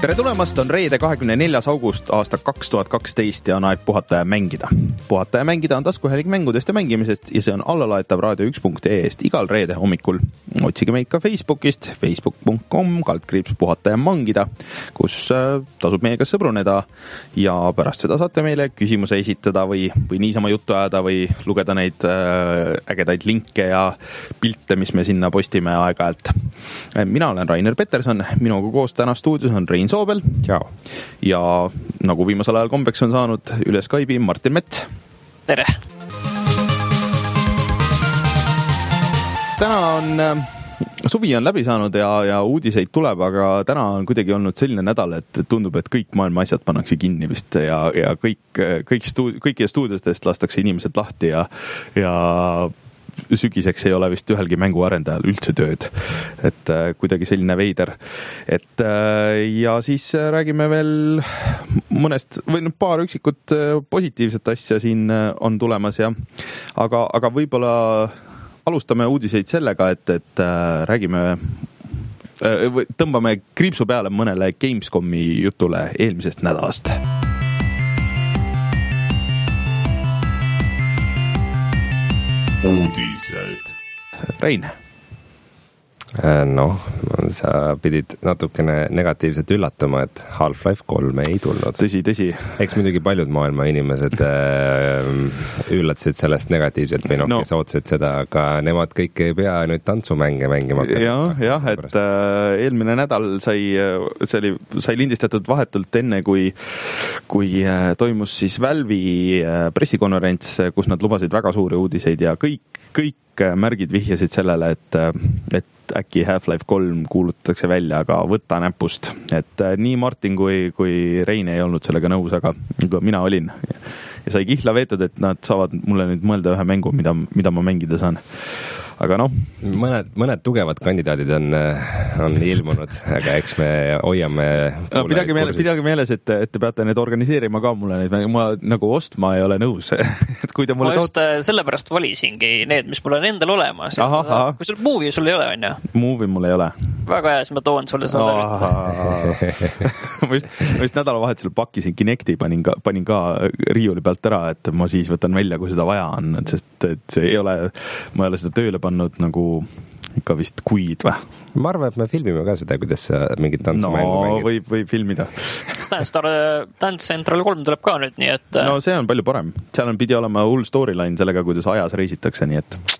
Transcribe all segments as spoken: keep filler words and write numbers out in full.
tere tulemast, on reede kahekümne neljas august aasta kaks tuhat kaksteist ja on aeg puhata ja mängida. Puhata ja mängida on taskuhääling mängudest ja mängimisest ja see on allalaetav raadio üks punkt ee eest igal reede hommikul. Otsige meid ka Facebookist, facebook punkt com kaldkriips puhata ja mangida, kus tasub meiega sõbruneda ja pärast seda saate meile küsimuse esitada või, või niisama juttu ajada või lugeda neid ägedaid linke ja pilte, mis me sinna postime aeg-ajalt. Mina olen Rainer Peterson, minuga koos täna stuudios on Rein Soobel. Ciao. Ja nagu viimasel ajal kombeks on saanud üle Skype'i Martin Mets. Tere. Täna on, suvi on läbi saanud ja, ja uudiseid tuleb, aga täna on kuidagi olnud selline nädal, et tundub, et kõik maailma asjad pannakse kinni vist ja, ja kõik, kõik stuud, kõikide stuudiotest lastakse inimesed lahti ja, ja sügiseks ei ole vist ühelgi mänguarendajal üldse tööd. Et äh, kuidagi selline veider. Et äh, ja siis räägime veel mõnest või paar üksikut äh, positiivset asja siin äh, on tulemas ja aga, aga võib-olla alustame uudiseid sellega, et, et äh, räägime äh, tõmbame kriipsu peale mõnele Gamescomi jutule eelmisest nädalast. Uudised. Rein. Noh, sa pidid natukene negatiivselt üllatuma, et Half-Life kolm ei tulnud. Tõsi, tõsi. Eks muidugi paljud maailma inimesed äh, üllatasid sellest negatiivselt või noh, no. Kes ootsid seda, aga nemad kõik ei pea nüüd tantsumänge mängima. Jah, jah, et äh, eelmine nädal sai, see oli, sai lindistatud vahetult enne, kui, kui äh, toimus siis Valve'i äh, pressikonverents, kus nad lubasid väga suuri uudiseid ja kõik, kõik märgid vihjasid sellele, et, et äkki Half-Life kolm kuulutatakse välja, aga võtta näpust. Et nii Martin kui, kui Rein ei olnud sellega nõus, aga mina olin. Ja sai kihla veetud, et nad saavad mulle nüüd mõelda ühe mängu, mida, mida ma mängida saan. Aga noh. Mõned, mõned tugevad kandidaadid on, on ilmunud, aga eks me hoiame... No, pidage, meeles, pidage meeles, et, et te peate need organiseerima ka mulle neid. Ma nagu ostma ei ole nõus. Et kui te mulle ma just toot... sellepärast valisingi need, mis mul on endal olemas. Aha, aha. Kui sul movie sul ei ole, on ju? Movie mul ei ole. Väga hea, siis ma toon sulle seda. ma just, just nädalavahetusel pakkisin Kinecti, panin ka, panin ka riiuli pealt ära, et ma siis võtan välja, kui seda vaja on. Sest et see ei ole, ma ei ole seda tööle pannud nagu ikka vist kuid või? Ma arvan, et me filmime ka seda, kuidas sa mingit tantsumängu no, mängid. Võib, võib filmida. Dance Central kolm tuleb ka nüüd, nii et... No see on palju parem. Seal on pidi olema hull storyline sellega, kuidas ajas reisitakse, nii et...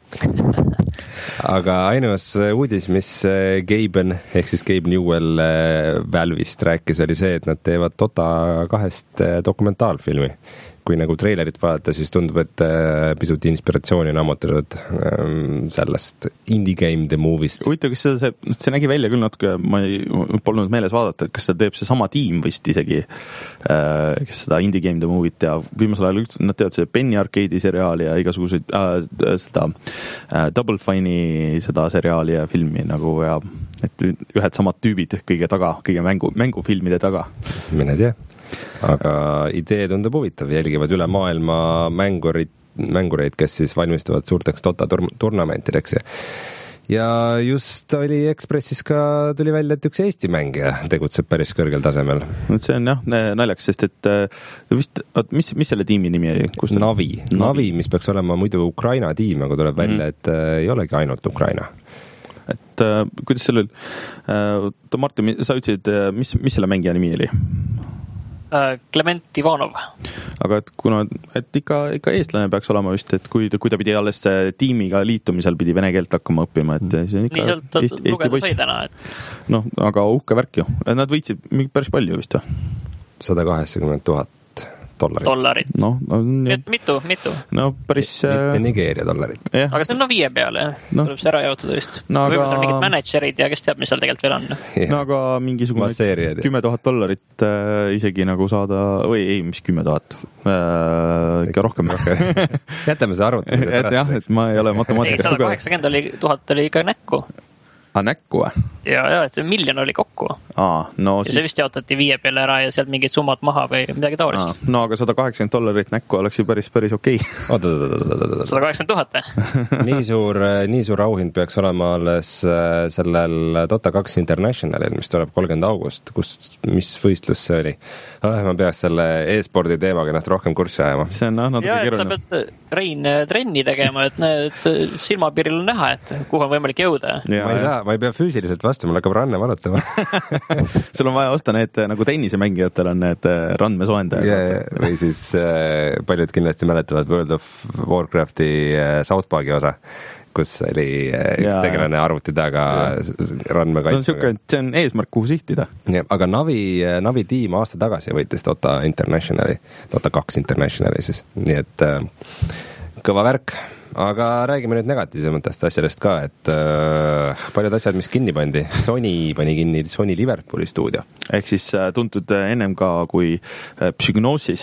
Aga ainus uudis, mis Gaben, ehk siis Gabe Newell Valve'ist rääkis, oli see, et nad teevad Dota kahest dokumentaalfilmi. Kui nagu treilerit vaadata, siis tundub, et pisut inspiratsiooni on ammutatud sellest Indie Game The Movie'st. Huvitav, kas see, see nägi välja küll natuke, ma ei polnud meeles vaadata, et kas see teeb see sama tiim vist isegi, kes seda Indie Game The Movie't ja viimasel ajal nad teevad see Penny Arcade'i seriaali ja igasuguseid äh, seda äh, Double Fine'i seda seriaali ja filmi nagu ja et ühed samad tüübid kõige taga, kõige mängu, mängufilmide taga. Mine tea. Aga idee tundub huvitav, jälgivad üle maailma mängurid, mängureid, kes siis valmistuvad suurteks Dota turnamentideks ja, ja just oli Ekspressis ka tuli välja, et üks Eesti mängija tegutseb päris kõrgel tasemel. See on jah naljaks, sest et vist, mis, mis selle tiimi nimi oli? Navi. Navi, Navi, mis peaks olema muidu Ukraina tiim, aga tuleb välja, mm-hmm. et äh, ei olegi ainult Ukraina. Et äh, kuidas sellel äh, Martin, sa ütlesid, mis, mis selle mängija nimi oli? Clement Ivanov. Aga et kuna, et ikka, ikka eestlane peaks olema vist, et kui, kui ta pidi alles tiimiga liitumisel pidi vene keelt hakkama õppima, et see on ikka nii sealt Eesti, Eesti poiss. Täna, et... No, aga uhke värk ju. Nad võitsid päris palju vist. sada kaheksakümmend tuhat dollarit. Dollarit. No, no, et mitu, mitu. No päris... Mitte Nigeeria dollarit. Yeah. Aga see on no viie peale. No. Tuleb see ära jaotada vist. No, aga... Võib-olla on mingid managerid ja kes teab, mis seal tegelikult veel on. Yeah. No aga mingisugune kümme tuhat dollarit äh, isegi nagu saada, või ei, mis kümme tuhat. Äh, ikka rohkem. Jätame see arvutamise pärast. Jah, et ma ei ole matemaatikast sada kaheksakümmend oli, tuhat oli ikka näkku. A, näkku või? Ja, ja, et see miljon oli kokku. Aa, no ja siis... see vist jaotati viie peale ära ja sealt mingid summad maha või midagi taolist. Aa, no aga sada kaheksakümmend dollarit näkku oleks ju päris, päris okei. sada kaheksakümmend tuhat või? nii suur, nii suur auhind peaks olema alles sellel Dota kaks Internationalil, mis tuleb kolmkümmend august, kus, mis võistlus see oli? Ah, ma peaks selle e-spordi teemaga ennast rohkem kurssi ajama. See on natuke ja, et keeruline. sa pead Rein trenni tegema, et need silmapiiril on näha, et kuhu on võimalik jõuda. Ja, ma ei saa, ma ei pea füüsiliselt vastu, mul hakkab ranne valutama. Sul on vaja osta need, nagu tennisemängijatel on need randmesoendajad. Yeah, või siis äh, paljud kindlasti mäletavad World of Warcrafti äh, South Parki osa, kus oli äh, üks ja, tegelane arvuti taga randme kaitsmega. No, see on eesmärk, kuhu sihtida. Ja, aga Navi, Navi tiim aasta tagasi võitis Dota Internationali, Dota kaks Internationali siis, nii et äh, kõva värk. Aga räägime nüüd negatiivsematest asjadest ka, et äh, paljud asjad, mis kinni pandi. Sony pani kinni Sony Liverpooli stuudio. Ehk siis äh, tuntud ennem ka kui äh, Psygnosis,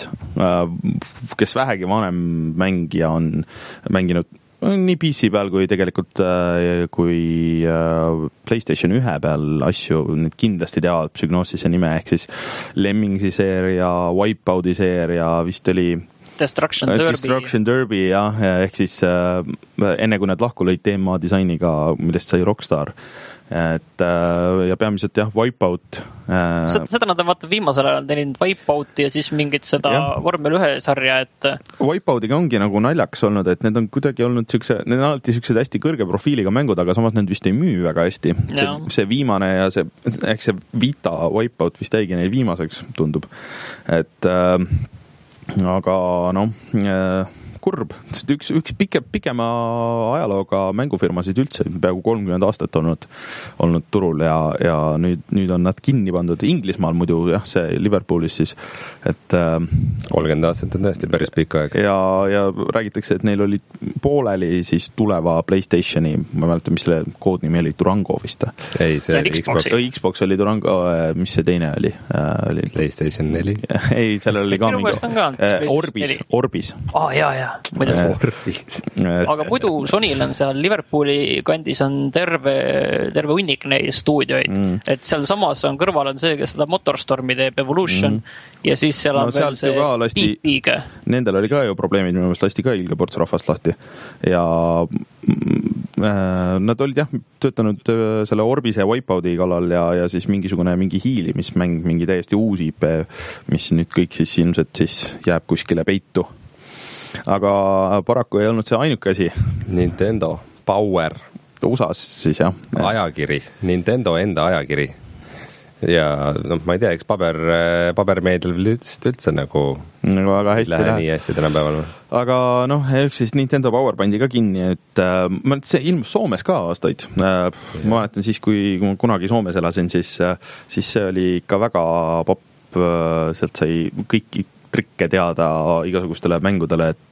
äh, kes vähegi vanem mängija on mänginud nii P C peal kui tegelikult äh, kui äh, PlayStation üks peal asju, need kindlasti teavad Psygnosise nime, ehk siis Lemmingsi seeria, Wipeouti seeria, vist oli Destruction Derby. Destruction Derby, jah, ehk siis äh, enne kui nad lahku lõid teema disainiga, millest sai Rockstar. Et, äh, ja peamiselt jah, Wipeout. Äh, seda, seda nad on vaata viimasel ajal teinud Wipeouti ja siis mingit seda ja. Vormel ühe sarja, et Wipeoutiga ongi nagu naljaks olnud, et need on kuidagi olnud siukse, need on alati siuksed hästi kõrge profiiliga mängud, aga samas need vist ei müü väga hästi. See, see viimane ja see, ehk see Vita Wipeout vist jäigi neil viimaseks, tundub. Et äh, aga noh, kurb, üks, üks pike, pikema ajalooga mängufirmasid üldse, peaaegu kolmkümmend aastat olnud, olnud turul ja, ja nüüd, nüüd on nad kinni pandud Inglismaal muidu, jah, see Liverpoolis siis, et kolmkümmend aastat on tõesti päris pikk aeg. Ja, ja räägitakse, et neil oli pooleli siis tuleva PlayStationi, ma mäletan, mis selle koodnimi oli, Durango vist. Ei, see, see Xbox. Xbox oli Durango, mis see teine oli? oli... PlayStation neli. Ei, sellel oli ka mingi Orbis, Orbis. Ah, jaa, jaa. aga muidu Sonyl on seal Liverpooli kandis on terve, terve hunnik neid stuudioid, mm. et seal samas on kõrval on see, kes seda Motorstormi teeb, Evolution mm. ja siis seal on no, veel see lasti, Deep Peak. Nendel oli ka ju probleemid, minu meelest lasti ka ilge ports rahvast lahti ja äh, nad olid jah töötanud selle Orbise Wipeouti kallal ja, ja siis mingisugune mingi hiilimismäng, mingi täiesti uus I P, mis nüüd kõik siis ilmselt siis jääb kuskile peitu. Aga paraku ei olnud see ainuke asi. Nintendo Power. U S A-s siis jah. Ajakiri, Nintendo enda ajakiri. Ja no, ma ei tea, eks paber, pabermeedel üldse, üldse nagu, nagu väga hästi lähe nii hästi tänapäeval. Aga noh, üks siis Nintendo Power pandi ka kinni, et äh, see ilmus Soomes ka aastaid. Äh, ma mäletan siis, kui ma kunagi Soomes elasin, siis, siis see oli ikka väga popp, sealt sai kõik trikke teada igasugustele mängudele, et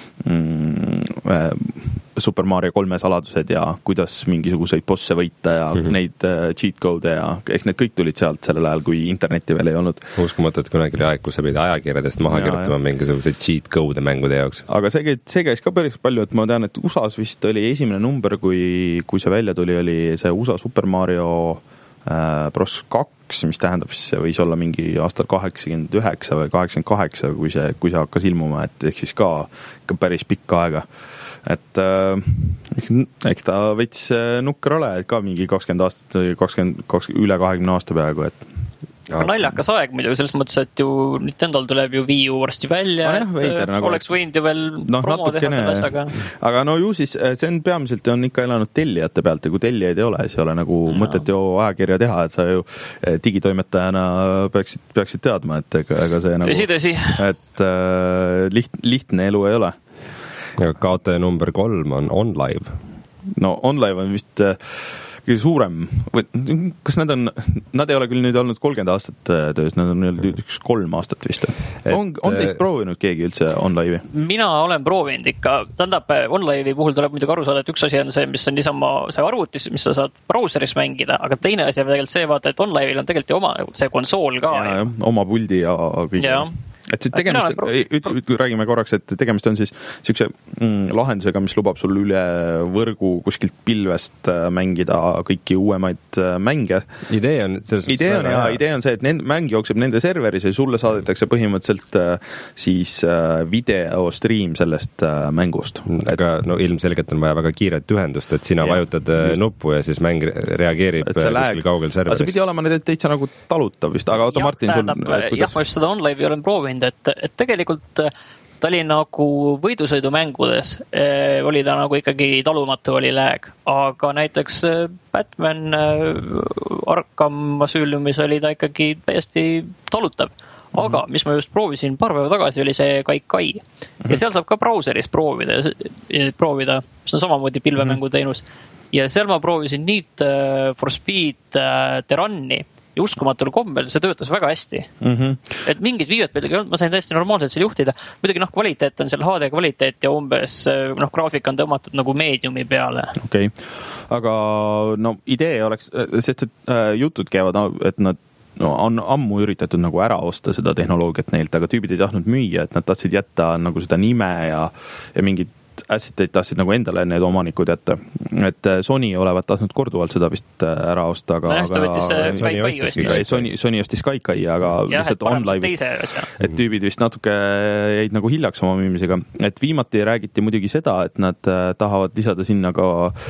mm, Super Mario kolme saladused ja kuidas mingisuguseid bosse võita ja mm-hmm. neid uh, cheat code ja eks need kõik tulid sealt sellel ajal, kui internetti veel ei olnud. Uskumatu, et kunagi oli aeg, kus sa pidi ajakirjadest maha ja, kirjutama ja. Mingisuguseid cheat code mängude jaoks. Aga see, see käis ka päris palju, et ma tean, et U S A-s vist oli esimene number, kui, kui see välja tuli, oli see U S A Super Mario äh, Bros kaks, mis tähendab, siis see võis olla mingi aastal kaheksakümmend üheksa või kaheksakümmend kaheksa, kui see, kui see hakkas ilmuma, et ehk siis ka, ka päris pikka aega. Et äh, eks ta veits nukker ole, et ka mingi kakskümmend aastat, kakskümmend, kakskümmend, üle kahekümne aasta peaaegu, et aga naljakas aeg muidu, selles mõttes, et ju Nintendol tuleb ju Wii U varsti välja, ah, et veider, nagu oleks võinud ju veel no, promo teha selle asjaga. Aga no ju siis, see on peamiselt on ikka elanud tellijate pealt ja kui tellijaid ei ole, siis ei ole nagu no. mõtet ju ajakirja teha, et sa ju digitoimetajana peaksid, peaksid teadma, et ega see nagu, tõsi, tõsi. et äh, liht, lihtne elu ei ole. Ja kaotaja number kolm on OnLive. No OnLive on vist äh, kõige suurem, kas nad on, nad ei ole küll nüüd olnud kolmkümmend aastat töös, nad on nüüd üks kolm aastat vist. On, on teist proovinud keegi üldse OnLive'i? Mina olen proovinud ikka, tähendab OnLive'i puhul tuleb muidugi aru saada, et üks asi on see, mis on niisama see arvutis, mis sa saad brauseris mängida, aga teine asi on tegelikult see, vaata, et OnLive'il on tegelikult ju oma see konsool ka. Ja, ja, oma puldi ja kõik. Ja. et siis tegemist, üt, üt, räägime korraks, et tegemist on siis siukse mm, lahendusega, mis lubab sul üle võrgu kuskilt pilvest mängida kõiki uuemaid mänge. Idee on, idee on, ja, idee on see, et nend, mäng jookseb nende serveris ja sulle saadetakse põhimõtteliselt siis video stream sellest mängust. Aga no ilmselgelt on vaja väga kiiret ühendust, et sina ja, vajutad just. Nuppu ja siis mäng reageerib kuskil kaugel serveris. See pidi olema täitsa nagu talutav vist, aga oota Martin, sul... Kuidas... Jah, ma just seda OnLive'i olen proovinud, et, et tegelikult ta oli nagu võidusõidumängudes, eh, oli ta nagu ikkagi talumatu, oli lag, aga näiteks Batman Arkham Asylumis oli ta ikkagi täiesti talutav. Aga mis ma just proovisin paar päeva tagasi, oli see Kaikai. Ja seal saab ka brauseris proovida, proovida. See on samamoodi pilvemängu teenus. Ja seal ma proovisin Need for Speed Terran'i. Ja uskumatul kombel see töötas väga hästi. Mm-hmm. Et mingid viivet peal ei olnud, ma sain täiesti normaalselt seal juhtida. Muidugi noh, kvaliteet on seal H D kvaliteet ja umbes noh, graafik on tõmmatud nagu meediumi peale. Okei, okay. Aga no idee oleks, sest et äh, jutud käivad, et nad no, on ammu üritatud nagu ära osta seda tehnoloogiat neilt, aga tüübid ei tahtnud müüa, et nad tahtsid jätta nagu seda nime ja, ja mingid asset'id tahtsid nagu endale need omanikud jätta. Et Sony olevat tahtnud korduvalt seda vist ära osta, aga... No, aga Sony ostis Sony, Sony ostis Kaikai, aga ja, lihtsalt OnLive'ist, et tüübid vist natuke jäid nagu hiljaks oma müümisega. Et viimati räägiti muidugi seda, et nad tahavad lisada sinna ka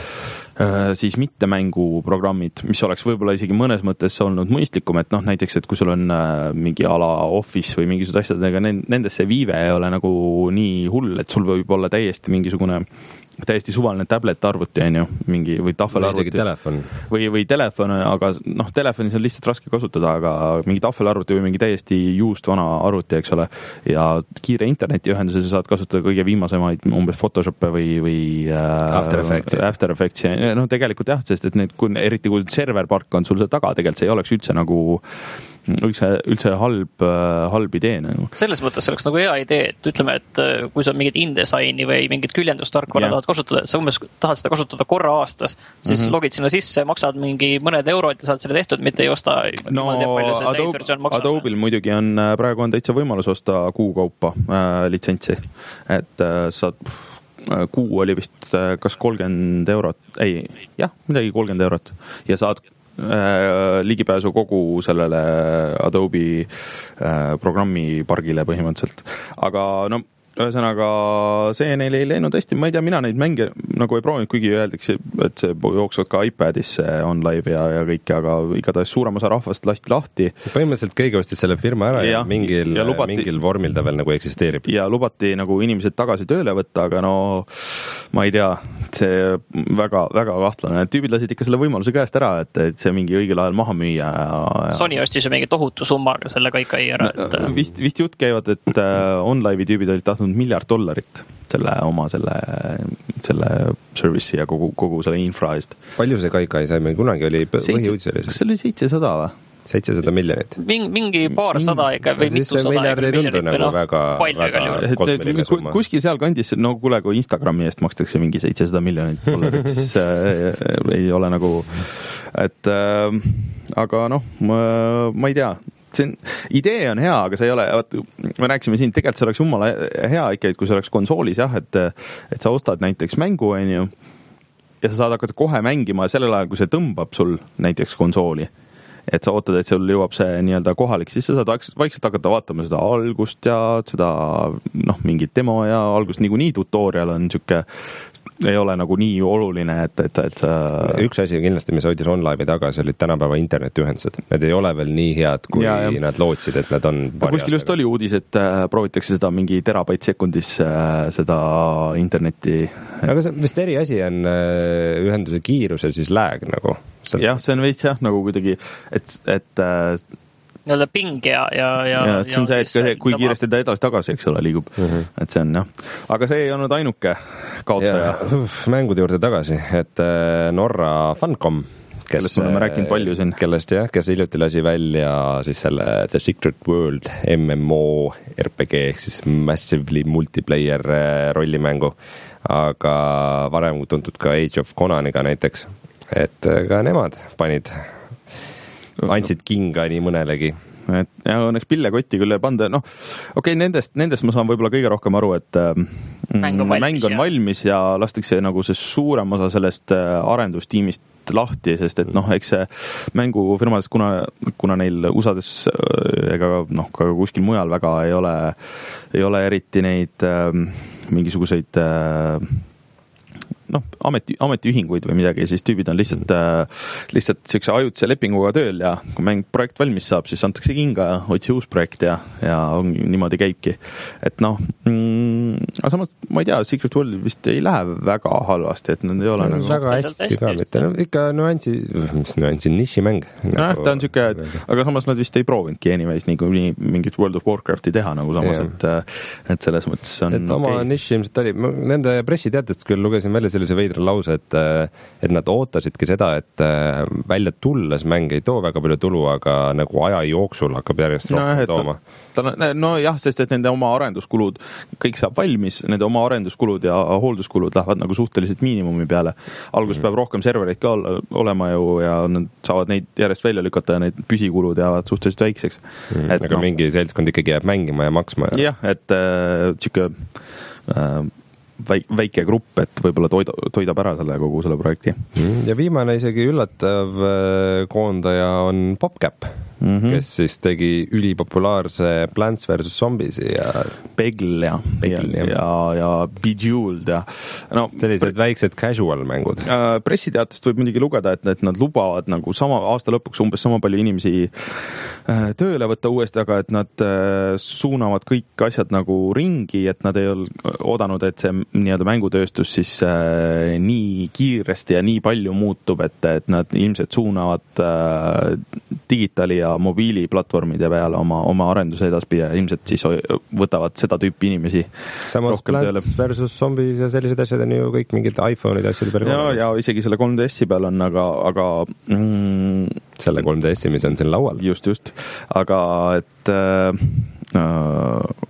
siis mitte mänguprogrammid, mis oleks võib-olla isegi mõnes mõttes olnud mõistlikum, et noh, näiteks, et kui sul on mingi ala Office või mingisugused asjad, aga nendesse viive ei ole nagu nii hull, et sul võib olla täiesti mingisugune täiesti suvaline tablet arvuti, on ju, mingi või tahvelarvuti. Telefon. Või, või telefon, aga noh, telefonis on lihtsalt raske kasutada, aga mingi tahvelarvuti või mingi täiesti juust vana arvuti, eks ole, ja kiire internetiühenduse sa saad kasutada kõige viimasemaid umbes Photoshop'e või, või After Effects. After Effects, noh, tegelikult jah, sest et need, kui, eriti kui serverpark on sul see taga, tegelikult see ei oleks üldse nagu üldse, üldse halb, halb idee. Nagu. Selles mõttes oleks nagu hea idee, et ütleme, et kui sa mingit InDesigni või mingit küljendustarkvara tahad kasutada, sa umbes tahad seda kasutada korra aastas, siis mm-hmm. logid sinna sisse, maksad mingi mõned eurod ja saad selle tehtud, mitte ei osta no, Adobe, Adobe'l muidugi on, praegu on täitsa võimalus osta kuukaupa äh, litsentsi, et äh, saad kuu oli vist kas kolmkümmend eurot, ei, jah, midagi kolmkümmend eurot ja saad äh, ligipääsu kogu sellele Adobe äh, programmipargile põhimõtteliselt. Aga no ühesõnaga see neil ei läinud hästi, ma ei tea, mina neid mänge nagu ei proovinud, kuigi öeldakse, et see jooksvad ka iPadis OnLive ja, ja kõik, aga igatahes suurem osa rahvast lasti lahti. Põhimõtteliselt keegi ostis selle firma ära ja, ja mingil, ja lubati, mingil vormil ta veel nagu eksisteerib. Ja lubati nagu inimesed tagasi tööle võtta, aga no ma ei tea, see väga, väga kahtlane. Tüübid lasid ikka selle võimaluse käest ära, et, et see mingi õigel ajal maha müüa. Ja, ja... Sony ostis ju mingi tohutu summaga selle Kaikai ära. Et... Vist, vist jutt käivad, et OnLive'i tüübid olid tahtnud miljard dollarit selle oma selle, selle service'i ja kogu, kogu selle infra eest. Palju see Kaikai sai meil kunagi oli põhiuudis oli? Kas see oli seitsesada või? seitsesada miljonit. Mingi, mingi paar sada ikka või mitu sada. Miljard ei tundu nagu väga, väga kosmeline summa. Kuskil seal kandis, no kuule, kui Instagrami eest makstakse mingi seitsesada miljonit dollarit, siis äh, ei ole nagu, et äh, aga noh, ma, ma ei tea, see on, idee on hea, aga see ei ole, me rääksime siin, tegelikult see oleks jumala hea ikka, et kui see oleks konsoolis jah, et, et sa ostad näiteks mängu, on ju, ja sa saad hakata kohe mängima sellel ajal, kui see tõmbab sul näiteks konsooli, et sa ootad, et sul jõuab see nii-öelda kohalik, siis sa saad vaikselt hakata vaatama seda algust ja seda noh, mingit demo ja algust niikuinii tutorial on siuke, ei ole nagu nii oluline, et, et, et sa... Üks asi kindlasti, mis hoidis OnLive'i taga, see olid tänapäeva internetiühendused. Need ei ole veel nii head, kui ja, ja. Nad lootsid, et nad on paari kuskil just oli uudis, et äh, proovitakse seda mingi terabait sekundis äh, seda internetti. Aga see vist eri asi on äh, ühenduse kiirusel siis lag nagu. Jah, see on veits jah, nagu kuidagi, et, et äh, nii-öelda ping ja, ja, ja, ja see on see, et see, kui kiiresti ta edasi-tagasi, eks ole, liigub. Mm-hmm. Et see on jah. Aga see ei olnud ainuke kaotaja. Mängude juurde tagasi, et Norra Funcom, kes, kellest me oleme rääkinud palju siin. Kellest jah, kes hiljuti lasi välja siis selle The Secret World M M O R P G ehk siis Massively Multiplayer rollimängu, aga varem tuntud ka Age of Conaniga näiteks. Et ka nemad panid, andsid kinga nii mõnelegi. et ja õnneks pillekotti küll ei panda, noh, okei okay,, nendest, nendest ma saan võib-olla kõige rohkem aru, et mäng on valmis, mäng on valmis ja lastakse nagu see suurem osa sellest arendustiimist lahti, sest et noh, eks see mängufirmades, kuna, kuna neil U S A-des ega noh, ka kuskil mujal väga ei ole, ei ole eriti neid äh, mingisuguseid äh, noh, ameti, ametiühinguid või midagi, siis tüübid on lihtsalt, äh, lihtsalt siukse ajutise lepinguga tööl ja kui mäng projekt valmis saab, siis antakse kinga ja otsi uus projekt ja, ja on, niimoodi käibki. Et noh, mm, aga samas ma ei tea, Secret World vist ei lähe väga halvasti, et nad ei ole no, nagu... väga hästi ka mitte, no ikka nüansi, mis nüansi nišimäng. Nagu... ta on siuke, aga samas nad vist ei proovinudki anyways nii kui mingit World of Warcrafti teha nagu samas, et, et selles mõttes on et oma okay. niši ilmselt oli, nende pressiteatest küll lugesin välja sellise veidra lause, et, et nad ootasidki seda, et välja tulles mäng ei too väga palju tulu, aga nagu aja jooksul hakkab järjest no, rohkem tooma. Ta, no jah, sest et nende oma arenduskulud, kõik saab valmis, nende oma arenduskulud ja hoolduskulud lähevad nagu suhteliselt miinimumi peale. Alguses mm. peab rohkem servereid ka olema ju ja nad saavad neid järjest välja lükata ja neid püsikulud jäävad suhteliselt väikseks. Mm. Et, aga no, mingi seltskond ikkagi jääb mängima ja maksma. Ja... jah, et äh, tšike... Äh, väike grupp, et võib-olla toida, toidab ära selle kogu selle projekti. Ja viimane isegi üllatav koondaja on PopCap, mm-hmm. kes siis tegi ülipopulaarse Plants versus. Zombiesi ja Peggle ja, Peggle, ja, ja, ja Bejeweled ja no, sellised pre- väiksed casual mängud. Pressiteatest võib muidugi lugeda, et, et nad lubavad nagu sama aasta lõpuks umbes sama palju inimesi tööle võtta uuesti, aga et nad suunavad kõik asjad nagu ringi, et nad ei ole oodanud, et see nii-öelda mängutööstus siis äh, nii kiiresti ja nii palju muutub, et, et nad ilmselt suunavad äh, digitaali- ja mobiiliplatvormide peale oma, oma arenduse edaspidi ja ilmselt siis võtavad seda tüüpi inimesi. Samas Plants versus. Zombies ja sellised asjad on ju kõik mingid iPhone'id asjade peale. Ja, ja isegi selle kolm D S-i peal on, aga, aga mm, selle kolm D S-i, mis on siin laual. Just, just. Aga et äh, äh,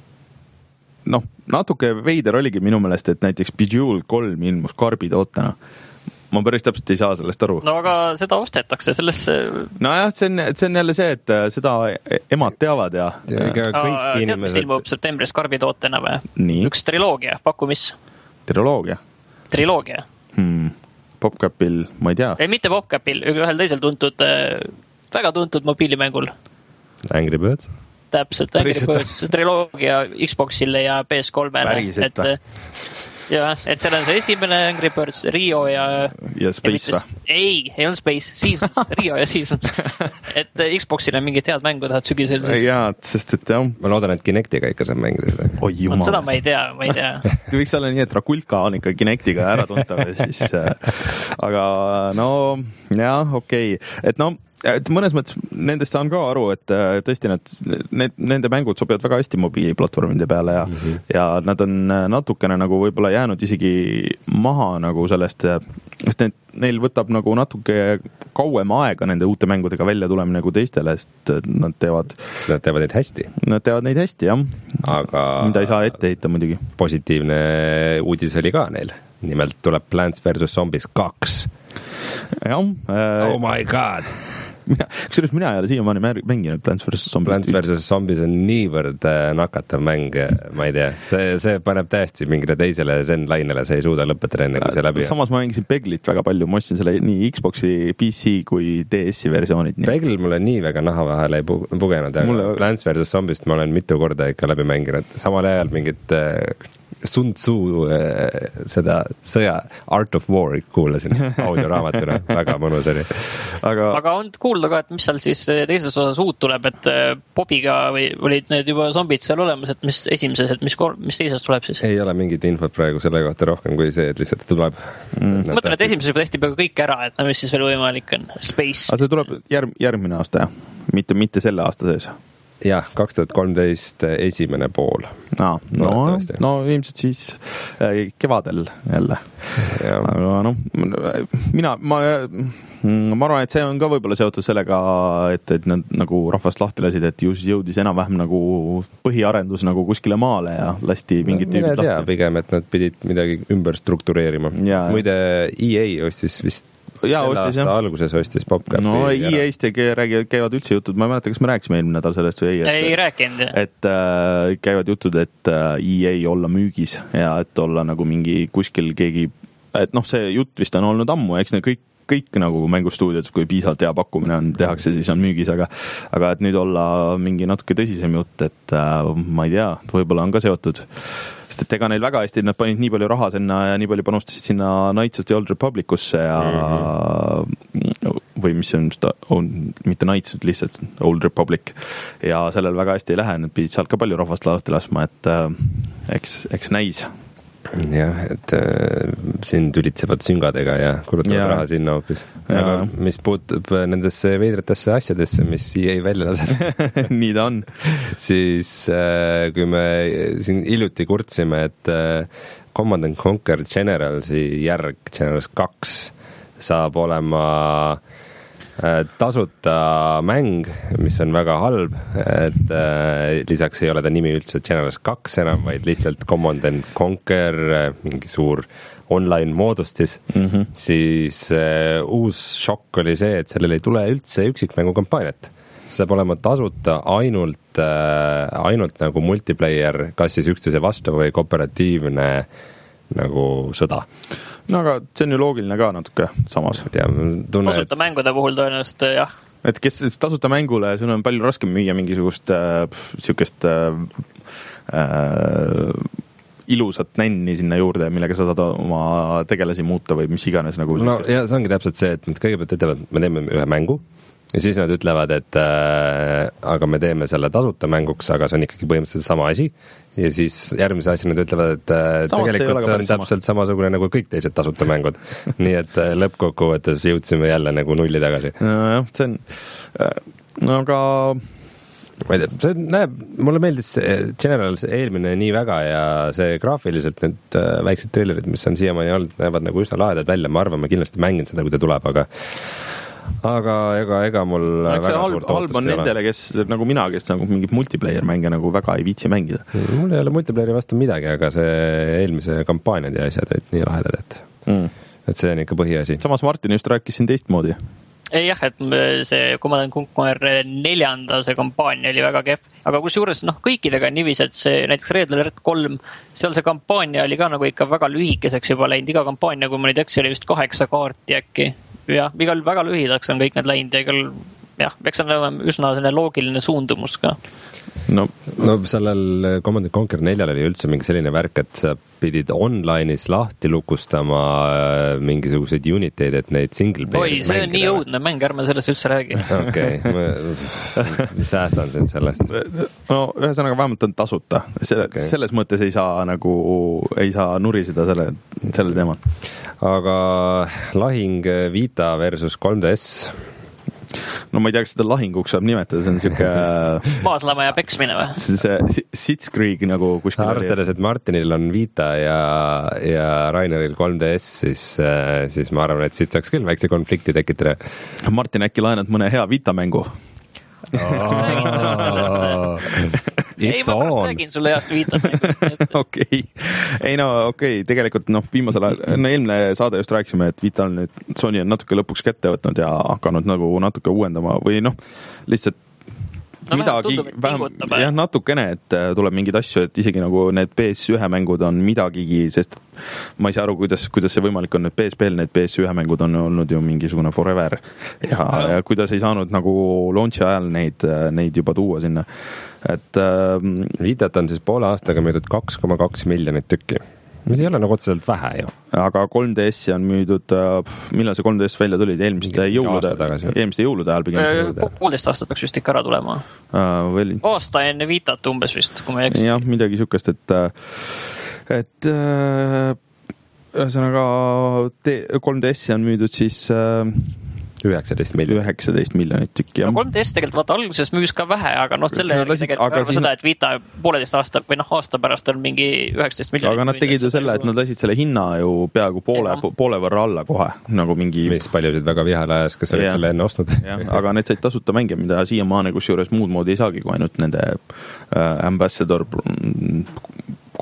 noh, natuke veider oligi minu meelest, et näiteks Bejeweled kolm ilmus karbitootena. Ma päris täpselt ei saa sellest aru. No aga seda ostetakse sellesse... No jah, see on, see on jälle see, et seda emad teavad ja... ja kõik Aa, inimesed... Tead, mis ilmub septembris karbitootena või? Nii. Üks triloogia, paku mis? Triloogia? Triloogia. Hmm. PopCapil, ma ei tea. Ei, mitte PopCapil, ühel teisel tuntud, väga tuntud mobiilimängul. Angry Birds? Täpselt, Angry Birds triloogia Xboxile ja P S kolmele. Päriselt või? Jah, et seal on see esimene Angry Birds, Rio ja... Ja Space või? Ei, ei on Space, Seasons, Rio ja Seasons. Et Xboxile on mingid head mängu tahad sügisel siis. Jaa, sest et jah. Ma loodan, et Kinectiga ikka saab mängida. Oi jumal. Seda ma ei tea, ma ei tea. Võiks olla nii, et Rakulka on ikka Kinectiga ära tuntav ja siis... Aga no, jah, okei. Okay. Et no... Et mõnes mõttes nendest saan ka aru, et tõesti need, need, nende mängud sobivad väga hästi mobiiliplatvormide peale ja, mm-hmm. ja nad on natukene nagu võib-olla jäänud isegi maha nagu sellest, sest need, neil võtab nagu natuke kauem aega nende uute mängudega välja tulemine kui teistele, sest nad teevad... Sest nad teevad neid hästi. Nad teevad neid hästi, jah. Aga... Mida ei saa ette heita muidugi. Positiivne uudis oli ka neil. Nimelt tuleb Plants versus. Zombies kaks. Jah. Äh... Oh my god! Mina, kusjuures mina ei ole siiamaani mänginud Plants versus. Zombies. Plants versus. Zombies on niivõrd nakatav mäng, ma ei tea. See, see paneb täiesti mingile teisele zen-lainele, see ei suuda lõpetada enne, kui see läbi on. Samas ma mängisin Begglit väga palju, ma ostsin selle nii Xboxi, P C kui D S-i versioonid. Begl mulle nii väga naha vahele ei pugenud, aga mulle... Plants versus. Zombiest ma olen mitu korda ikka läbi mänginud. Samal ajal mingit Sun Tzu seda sõja Art of War kuulasin audioraamatuna, väga mõnus oli. Aga, aga on kuulda ka, et mis seal siis teises osas uut tuleb, et Bobiga või olid need juba zombid seal olemas, et mis esimeses, et mis, mis teises tuleb siis? Ei ole mingit infot praegu selle kohta rohkem kui see, et lihtsalt tuleb. Mm. Mõtlen, et esimeses juba tehti peaaegu kõik ära, et no mis siis veel võimalik on? Space. Aga see tuleb järg, järgmine aasta, jah? Mitte, mitte selle aasta sees? Jah, kaks tuhat kolmteist esimene pool. No, no, no ilmselt siis kevadel jälle. Ja. Aga noh, mina, ma, ma arvan, et see on ka võib-olla seotud sellega, et, et nad nagu rahvast lahti lasid, et jõudis enam-vähem nagu põhiarendus nagu kuskile maale ja lasti mingid no, tüübid lahti. Pigem, et nad pidid midagi ümber struktureerima. Ja, Muide, E A ostis vist jaa, selle ostis, aasta alguses ostis PopCapi. No E A-st käivad üldse jutud, ma ei mäleta, kas me rääkisime eelmine nädal sellest või ei. Ei rääkinud. Et äh, käivad jutud, et äh, E A olla müügis ja et olla nagu mingi kuskil keegi, et noh, see jutt vist on olnud ammu, eks need kõik kõik nagu mängustuudiod, kui piisavalt hea pakkumine on, tehakse, siis on müügis, aga aga et nüüd olla mingi natuke tõsisem jutt, et äh, ma ei tea, võib-olla on ka seotud. Sest et ega neil väga hästi, nad panid nii palju raha sinna ja nii palju panustasid sinna Knights of the Old Republicusse ja mm-hmm. või mis on, on mitte Knights, lihtsalt Old Republic ja sellel väga hästi ei lähe, need pidid sealt ka palju rahvast lahti laskma, et äh, eks, eks näis. Jah, et äh, siin tülitsevad süngadega ja kulutavad ja. raha sinna hoopis. Aga mis puutub nendesse veidratesse asjadesse, mis E A välja laseb nii ta on. Siis äh, kui me siin hiljuti kurtsime, et äh, Command and Conquer Generalsi järg, Generals kaks, saab olema tasuta mäng, mis on väga halb, et äh, lisaks ei ole ta nimi üldse Generals kaks enam, vaid lihtsalt Command and Conquer, mingi suur online moodustis, mm-hmm. siis äh, uus šokk oli see, et sellel ei tule üldse üksikmängu kampaaniat. See saab olema tasuta ainult, äh, ainult nagu multiplayer, kas siis üksteise vastu või kooperatiivne nagu sõda. No aga see on ju loogiline ka natuke samas. Tea, tunne, tasuta et... mängude puhul tõenäoliselt jah. Et kes tasuta mängule, sul on palju raskem müüa mingisugust äh, siukest äh, äh, ilusat nänni sinna juurde, millega sa saad oma tegelasi muuta või mis iganes nagu. No ja see ongi täpselt see, et nad kõigepealt ütlevad, me teeme ühe mängu ja siis nad ütlevad, et äh, aga me teeme selle tasuta mänguks, aga see on ikkagi põhimõtteliselt sama asi. Ja siis järgmise asja nad ütlevad, et äh, tegelikult see on täpselt sama. samasugune nagu kõik teised tasuta mängud. Nii et äh, lõppkokkuvõttes jõudsime jälle nagu nulli tagasi. No jah, see on, äh, no aga ma ei tea, see näeb, mulle meeldis Generals eelmine nii väga ja see graafiliselt need äh, väiksed trillerid, mis on siiamaani olnud, näevad nagu üsna lahedad välja, ma arvan, ma kindlasti mängin seda, kui ta tuleb, aga aga ega, ega mul no, väga halb, suurt ootust halb on nendele, kes nagu mina, kes nagu mingit multiplayer mänge nagu väga ei viitsi mängida. Mul ei ole multiplayeri vastu midagi, aga see eelmise kampaaniad ja asjad olid nii lahedad, et, mm. et see on ikka põhiasi. Samas Martin just rääkis siin teistmoodi. Ei jah, et see Command and Conquer neljanda see kampaania oli väga kehv, aga kus juures noh, kõikidega on niivis, et see näiteks Red Alert kolm, seal see kampaania oli ka nagu ikka väga lühikeseks juba läinud, iga kampaania, kui ma nüüd eks oli vist kaheksa kaarti äkki. Jah, igal väga lühidaks on kõik need läinud ja igal, jah, eks on üsna loogiline suundumus ka. No, no sellel Command and Conquer neljal oli üldse mingi selline värk, et sa pidid online'is lahti lukustama mingisuguseid uniteid, et neid single players Oi, see mängida. On nii õudne mäng, ärme sellest üldse räägi. Okei, ma säästan sind sellest. No ühesõnaga vähemalt on tasuta. Selle, okay. Selles mõttes ei saa nagu, ei saa nuriseda selle, selle teemal. Aga lahing Vita versus kolm D S no ma ei tea, kas seda lahinguks saab nimetada, see on siuke maaslama ja peksmine või? See Sitzkrieg nagu kuskil arvestades, et Martinil on Vita ja, ja Raineril kolm D S, siis, siis ma arvan, et siit saaks küll väikse konflikti tekitada. Martin, äkki laenad mõne hea Vita mängu? ei, ma pärast räägin sulle heast Vita okei, ei no okei okay. Tegelikult noh, viimasel ajal, no eelmine saade just rääkisime, et Vita on nüüd, Sony on natuke lõpuks kätte võtnud ja hakanud nagu natuke uuendama või noh, lihtsalt no, midagi, vähem, jah, natukene, et tuleb mingeid asju, et isegi nagu need P S üks mängud on midagigi, sest ma ei saa aru, kuidas, kuidas see võimalik on, et P S P-l need P S üks mängud on olnud ju mingisugune forever ja, ja kuidas ei saanud nagu launchi ajal neid, neid juba tuua sinna, et ähm, Vitat on siis poole aastaga müüdud kaks koma kaks miljonit tükki, mis ei ole nagu otseselt vähe ju. Aga kolm D S on müüdud, millal see kolm D S välja tuli? Eelmiste jõulude, eelmiste jõulude ajal pigem. Poolteist aastat peaks just ikka ära tulema. Uh, well. Aasta enne Vitat umbes vist, kui ma ei eksi. Jah, midagi sükest, et, et ühesõnaga kolm D S on müüdud siis üheksateist miljonit. üheksateist miljonit tükki. No kolm D S tegelikult vaata alguses müüs ka vähe, aga noh, selle järgi tegelikult arva seda, et Vita pooleteist aasta või noh, aasta pärast on mingi üheksateist miljonit. Aga nad tegid ju selle, et nad lasid selle hinna ju peaaegu poole, poole võrra alla kohe, nagu mingi... Mis paljusid väga vihale ajas, kes olid selle enne ostnud. Aga need said tasuta mänge, mida siiamaani kus juures muud moodi ei saagi, kui ainult nende äh, ambassador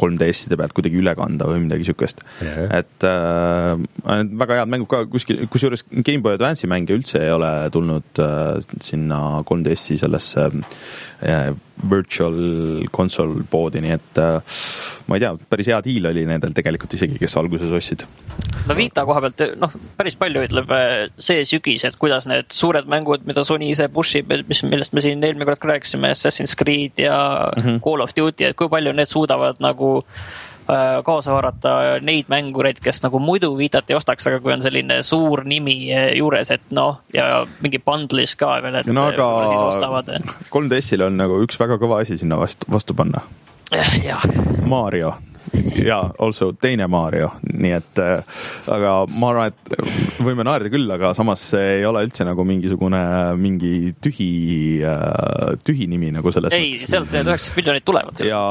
kolm D S-ide pealt kuidagi üle kanda või midagi siukest. Et äh, väga head mängud ka kuskil, kusjuures Game Boy Advance'i mänge üldse ei ole tulnud äh, sinna kolm D S-i sellesse äh, virtual console poodi, nii et äh, ma ei tea, päris hea diil oli nendel tegelikult isegi, kes alguses ostsid. No Vita koha pealt, noh, päris palju ütleb see sügis, et kuidas need suured mängud, mida Sony ise pushib, mis, millest me siin eelmine kord rääkisime, Assassin's Creed ja mm-hmm. Call of Duty, et kui palju need suudavad nagu äh, kaasa haarata neid mängureid, kes nagu muidu Vitat ei ostaks, aga kui on selline suur nimi juures, et noh, ja mingi bundlis ka veel, et no, aga kolm D S-il on nagu üks väga kõva asi sinna vastu, vastu panna. Ja. Mario ja also teine Mario, nii et aga ma arvan, et võime naerda küll, aga samas see ei ole üldse nagu mingisugune mingi tühi, tühi nimi nagu selles ei, mõttes. Sealt üheksateist miljonit tulevad. Ja,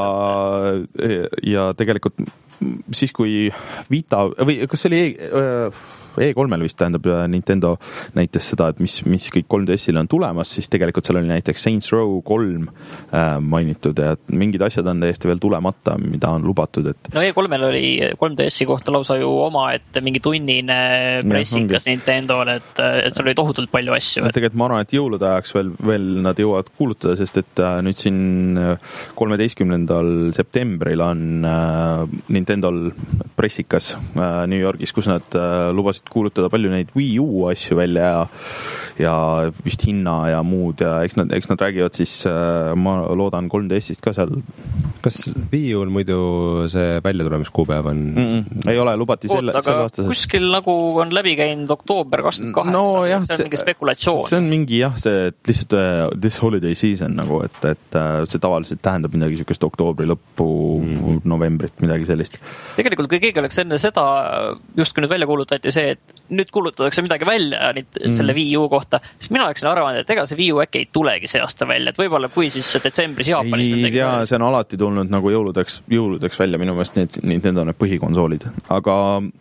ja tegelikult siis kui Vita või kas see oli E kolmel vist, tähendab Nintendo näitas seda, et mis, mis kõik kolm D S-ile on tulemas, siis tegelikult seal oli näiteks Saints Row kolm äh, mainitud ja mingid asjad on täiesti veel tulemata, mida on lubatud. Et... No E kolmel oli kolm D S-i kohta lausa ju oma, et mingi tunnine pressikas ja, Nintendole, et, et seal oli tohutult palju asju. Et... Tegelikult ma arvan, et jõulude ajaks veel, veel nad jõuavad kuulutada, sest et äh, nüüd siin kolmeteistkümnendal septembril on äh, Nintendol pressikas äh, New Yorgis, kus nad äh, lubasid kuulutada palju neid Wii U asju välja ja, ja vist hinna ja muud ja eks nad, eks nad räägivad siis, ma loodan kolm D S-ist ka seal. Kas Wii U-l muidu see väljatulemiskuupäev on? Mm-mm, ei ole, lubati selle, Oot, selle aastases. Kuskil nagu on läbi käinud oktoober kakskümmend kaheksa, no, jah, see on see, mingi spekulatsioon. See on mingi jah, see lihtsalt uh, this holiday season nagu, et, et uh, see tavaliselt tähendab midagi siukest oktoobri lõppu, mm-hmm. novembrit, midagi sellist. Tegelikult kui keegi oleks enne seda, just kui nüüd välja kuulutati see, et nüüd kuulutatakse midagi välja nüüd mm. selle Wii U kohta, siis mina oleksin arvanud, et ega see Wii U äkki ei tulegi see aasta välja, et võib-olla kui siis detsembris Jaapanis ei tea, see on alati tulnud nagu jõuludeks, jõuludeks välja minu meelest need, Nintendo need põhikonsoolid, aga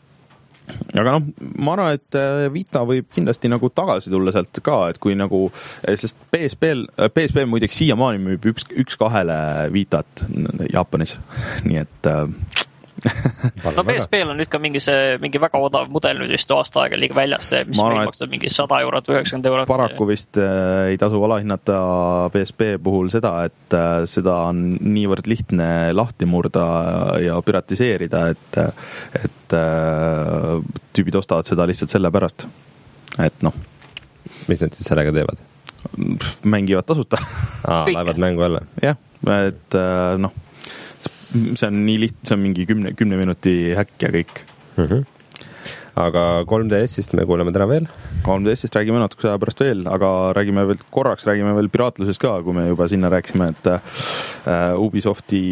aga noh, ma arvan, et Vita võib kindlasti nagu tagasi tulla sealt ka, et kui nagu, sest P S P-l, P S P muideks siiamaani müüb üks, üks kahele Vitat Jaapanis, nii et no P S P-l on nüüd ka mingi see, mingi väga odav mudel nüüd vist aasta aega liiga väljas see, mis meil makstab mingi sada eurot või üheksakümmend eurot. Paraku vist äh, ei tasu alahinnata P S P puhul seda, et äh, seda on niivõrd lihtne lahti murda ja piratiseerida, et, et äh, tüübid ostavad seda lihtsalt selle pärast. Et noh. Mis nad siis sellega teevad? Mängivad tasuta. Aa, laevad mängu alla. Jah, et äh, noh. See on nii liht, see on mingi kümne, kümne minuti häkk ja kõik. Mm-hmm. Aga kolm D S-ist me kuuleme täna veel? kolm D S-ist räägime natuke aja pärast veel, aga räägime veel korraks, räägime veel piraatlusest ka, kui me juba sinna rääkisime, et uh, Ubisofti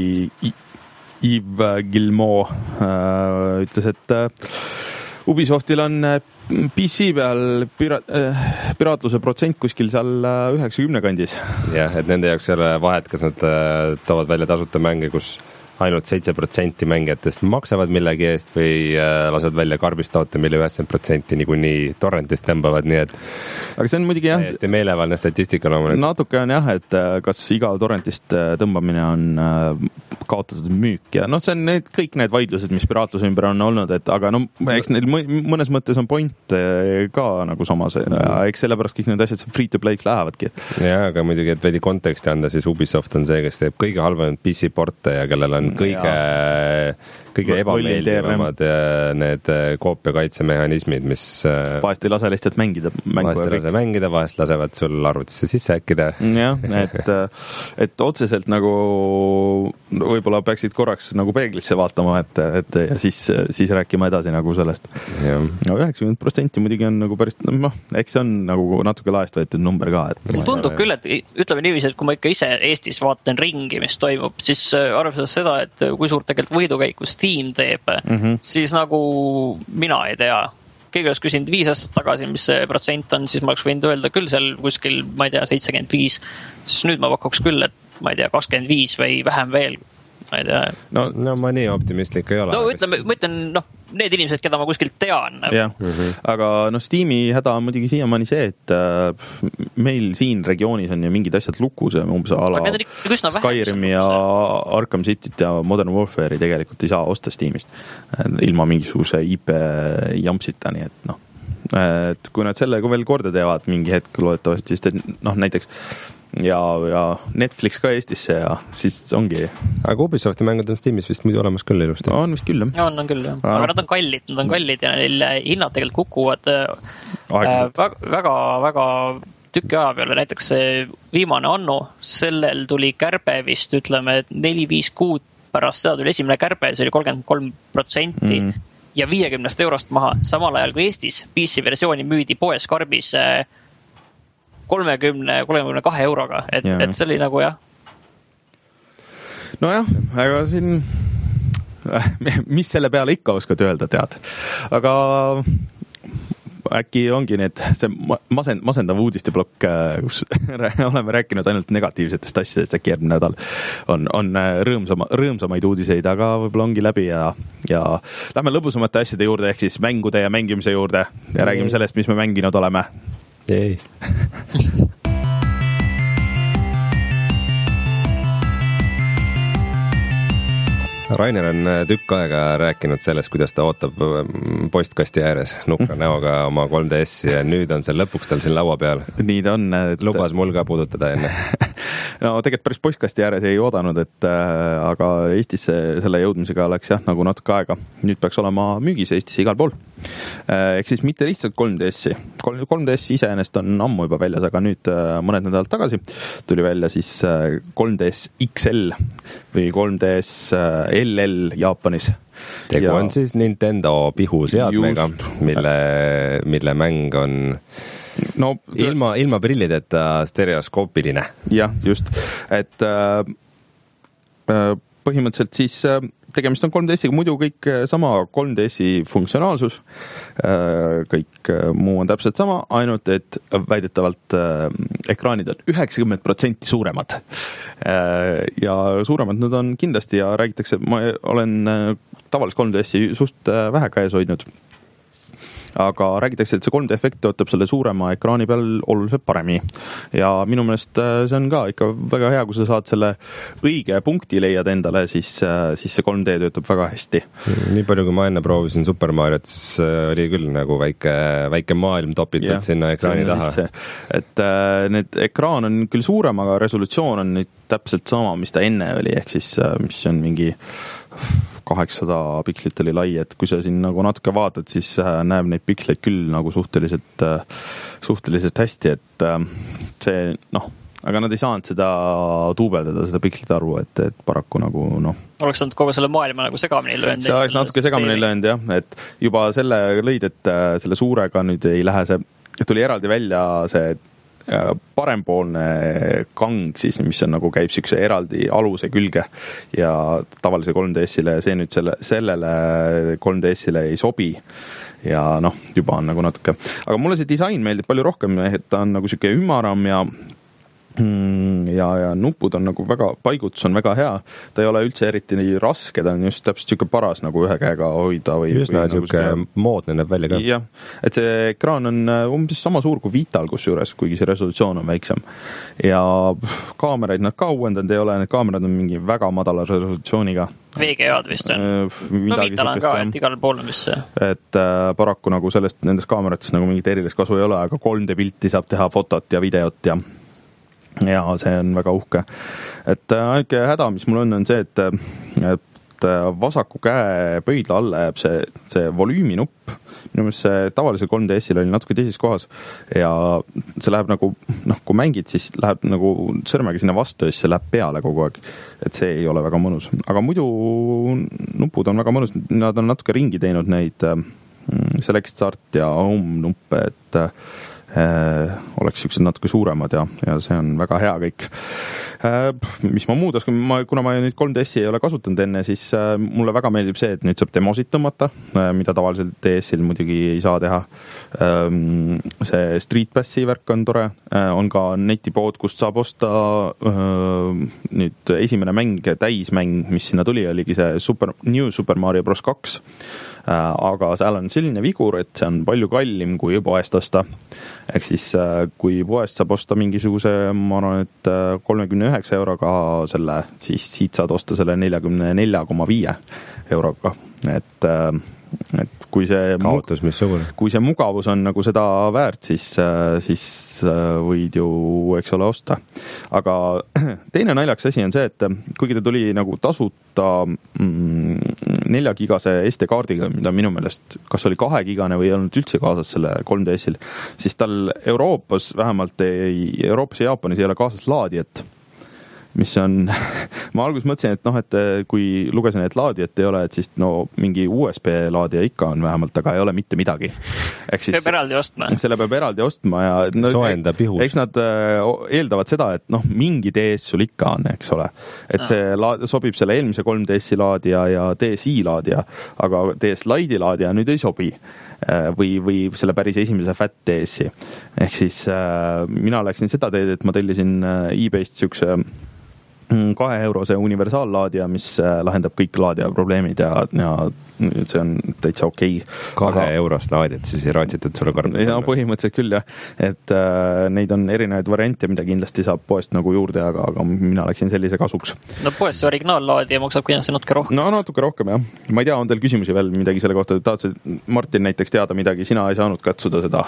Yves Guillemot uh, ütles, et uh, Ubisoftil on P C peal pira- uh, piraatluse protsent kuskil seal üheksakümne kandis. Jah, et nende jaoks ei ole vahet, kas nad uh, toovad välja tasuta mänge, kus ainult seitse protsenti mängijatest maksavad millegi eest või äh, lased välja karbist toote, mille üheksakümmend protsenti niikuinii torrentist tõmbavad, nii et aga see on muidugi jah, täiesti meelevaldne statistika loomulikult. Natuke on jah, et kas iga torrentist tõmbamine on äh, kaotatud müük ja noh, see on need, kõik need vaidlused, mis piraatluse ümber on olnud, et aga no eks neil mõnes mõttes on point ka nagu samas, eks sellepärast kõik need asjad free to play'ks lähevadki. Jaa, aga muidugi, et veidi konteksti anda, siis Ubisoft on see, kes teeb kõige halvemad P C-porte ja kellel on kõige, kõige ebameeldivamad need koopiakaitsemehhanismid, mis vahest ei lase lihtsalt mängida. Vahest ei lase mängida, vahest lasevad sul arvutisse sisse äkkida. Jah, et, et otseselt nagu võib-olla peaksid korraks nagu peeglisse vaatama, et, et ja siis, siis rääkima edasi nagu sellest. No üheksakümmend protsenti muidugi on nagu päris, noh, eks see on nagu natuke laest võetud number ka. Et tundub küll, et ütleme niiviisi, et kui ma ikka ise Eestis vaatan ringi, mis toimub, siis arvestades seda, et kui suurt tegelikult võidukäiku Steam teeb, mm-hmm. siis nagu mina ei tea. Keegi oleks küsinud viis aastat tagasi, mis see protsent on, siis ma oleks võinud öelda küll seal kuskil, ma ei tea, seitsekümmend viis. Siis nüüd ma pakuks küll, et ma ei tea, kakskümmend viis või vähem veel. ma ei tea. No, no ma nii optimistlik ei ole. No ütleme, ma ütlen, noh, need inimesed, keda ma kuskilt tean. Jah, mm-hmm. Aga noh, Steam'i häda on muidugi siiamaani see, et äh, meil siin regioonis on ju mingid asjad lukus ja umbes ala Skyrimi ja Arkham Cityt ja Modern Warfare'i tegelikult ei saa osta Steam'ist ilma mingisuguse I P jampsita, nii et noh, et kui nad sellega veel korda teevad mingi hetk loodetavasti, sest noh, näiteks ja, ja Netflix ka Eestisse ja siis ongi. Aga Ubisofti mängud on Steamis vist muidu olemas küll ilusti. On vist küll, jah. On, on küll, jah. Aga nad on kallid, nad on kallid ja neil hinnad tegelikult kukuvad äh, väga, väga tüki aja peale. Näiteks see viimane anno, sellel tuli kärbe vist, ütleme, neli viis kuud pärast seda tuli esimene kärbe, see oli kolmkümmend kolm protsenti mm. ja viiekümnest eurost maha. Samal ajal kui Eestis P C versiooni müüdi poes karbis kolmekümne, kolmekümne kahe euroga, et, et see oli nagu jah. No jah, aga siin mis selle peale ikka oskad öelda, tead. Aga äkki ongi need, see masend, masendav uudisteblokk, kus oleme rääkinud ainult negatiivsetest asjadest, äkki järgmine nädal on, on rõõmsama, rõõmsamaid uudiseid, aga võib-olla ongi läbi ja, ja lähme lõbusamate asjade juurde, ehk siis mängude ja mängimise juurde ja räägime sellest, mis me mänginud oleme. Ei. Rainer on tükk aega rääkinud sellest, kuidas ta ootab postkasti ääres nukra näoga oma kolm D S ja nüüd on see lõpuks tal siin laua peal. Nii ta on. Et... Lubas mul ka puudutada enne. No tegelikult päris postkasti ääres ei oodanud, et äh, aga Eestisse selle jõudmisega läks jah, nagu natuke aega. Nüüd peaks olema müügis Eestisse igal pool. Äh, ehk siis mitte lihtsalt kolm D S-i. kolm D S iseenest on ammu juba väljas, aga nüüd äh, mõned nädalad tagasi tuli välja siis äh, kolm D S X L või kolm D S äh, L L Jaapanis. Tegu ja... on siis Nintendo pihuseadmega, mille, mille mäng on no, ilma, ilma prillideta stereoskoopiline. Jah, just. Et äh, põhimõtteliselt siis äh, tegemist on kolm D S-iga, muidu kõik sama kolm D S-i funktsionaalsus, kõik muu on täpselt sama, ainult et väidetavalt ekraanid on üheksakümmend protsenti suuremad. Ja suuremad nad on kindlasti ja räägitakse, ma olen tavaliselt kolm D S-i suht vähe käes hoidnud, aga räägitakse, et see kolm D efekt töötab selle suurema ekraani peal oluliselt paremini. Ja minu meelest see on ka ikka väga hea, kui sa saad selle õige punkti leiad endale, siis, siis see kolm D töötab väga hästi. Nii palju, kui ma enne proovisin Super Mariot, siis oli küll nagu väike, väike maailm topitud ja, sinna ekraani taha. Et need ekraan on küll suurem, aga resolutsioon on nüüd täpselt sama, mis ta enne oli, ehk siis mis on mingi kaheksasada pikslit oli lai, et kui sa siin nagu natuke vaatad, siis näeb neid piksleid küll nagu suhteliselt, suhteliselt hästi, et see, noh, aga nad ei saanud seda duubeldada, seda pikslite arvu, et, et paraku nagu, noh. Oleks nad kogu selle maailma nagu segamini löönud. See oleks natuke segamini löönud, jah, et juba selle lõid, et selle suurega nüüd ei lähe see, tuli eraldi välja see parempoolne kang siis, mis on nagu käib sükse eraldi aluse külge ja tavalise kolm D S-ile see nüüd selle, sellele kolm D S-ile ei sobi ja noh, juba on nagu natuke, aga mulle see disain meeldib palju rohkem, et ta on nagu süke ümaram ja ja, ja nupud on nagu väga, paigutus on väga hea, ta ei ole üldse eriti nii raske, ta on just täpselt süke paras nagu ühe käega hoida või just näed, nagu süke moodne näeb välja ka. Jah, et see ekraan on umbes sama suur kui Vital kusjuures, kuigi see resolutsioon on väiksem ja kaameraid nad ka uuendanud ei ole, need kaamerad on mingi väga madala resolutsiooniga. V G A-d vist on. No Vital on ka, et igal pool on vist see. Et äh, paraku nagu sellest, nendest kaameratest nagu mingit erilist kasu ei ole, aga kolm D pilti saab teha fotot ja videot ja ja see on väga uhke. Et ainuke häda, mis mul on, on see, et, et vasaku käe pöidla alla jääb see, see volüüminupp. Minu meelest see tavalise kolm D S-il oli natuke teises kohas ja see läheb nagu, noh, kui mängid, siis läheb nagu sõrmega sinna vastu ja siis see läheb peale kogu aeg. Et see ei ole väga mõnus. Aga muidu nupud on väga mõnus. Nad on natuke ringi teinud neid Select Start ja Home nuppe, et oleks siuksed natuke suuremad ja, ja see on väga hea kõik. Mis ma muud oskan, ma, kuna ma nüüd kolm D S-i ei ole kasutanud enne, siis mulle väga meeldib see, et nüüd saab demosid tõmmata, mida tavaliselt D S-il muidugi ei saa teha. See Street Passi värk on tore, on ka netipood, kust saab osta nüüd esimene mäng, täismäng, mis sinna tuli, oligi see Super, New Super Mario Bros kaks. Aga seal on selline vigur, et see on palju kallim kui poest osta. Ehk siis kui poest saab osta mingisuguse, ma arvan, et kolmekümne üheksa euroga selle, siis siit saad osta selle nelikümmend neli koma viis euroga. Et, et kui see, kaotus, kui see mugavus on nagu seda väärt, siis, siis võid ju, eks ole, osta. Aga teine naljaks asi on see, et kuigi ta tuli nagu tasuta neljakigase S D-kaardiga, mida minu meelest kas oli kahegigane või ei olnud üldse kaasas selle kolm D S-il, siis tal Euroopas, vähemalt ei, Euroopas ja Jaapanis ei ole kaasas laadijat. Mis on, ma alguses mõtlesin, et noh, et kui lugesin, et laadijat ei ole, et siis no mingi U S B laadija ikka on vähemalt, aga ei ole mitte midagi. Siis, peab eraldi ostma. Selle peab eraldi ostma ja no, soenda pihus. Eks nad eeldavad seda, et noh, mingi D S sul ikka on, eks ole. Et see laad, sobib selle eelmise kolm D S-i laadija ja D S I laadija, aga D S Lite'i laadija nüüd ei sobi. Või, või selle päris esimese Fat D S-i. Ehk siis äh, mina läksin seda teed, et ma tellisin eBayst siukse kahe eurose universaallaadija, mis lahendab kõik laadija probleemid ja, ja see on täitsa okei. Kahe aga... eurost laadijat siis ei raatsitud sulle korda? Ja, põhimõtteliselt küll jah, et äh, neid on erinevaid variante, mida kindlasti saab poest nagu juurde, aga, aga mina läksin sellise kasuks. No poest see originaallaadija maksab kindlasti natuke rohkem. No natuke rohkem jah. Ma ei tea, on teil küsimusi veel midagi selle kohta, tahad Martin näiteks teada midagi, sina ei saanud katsuda seda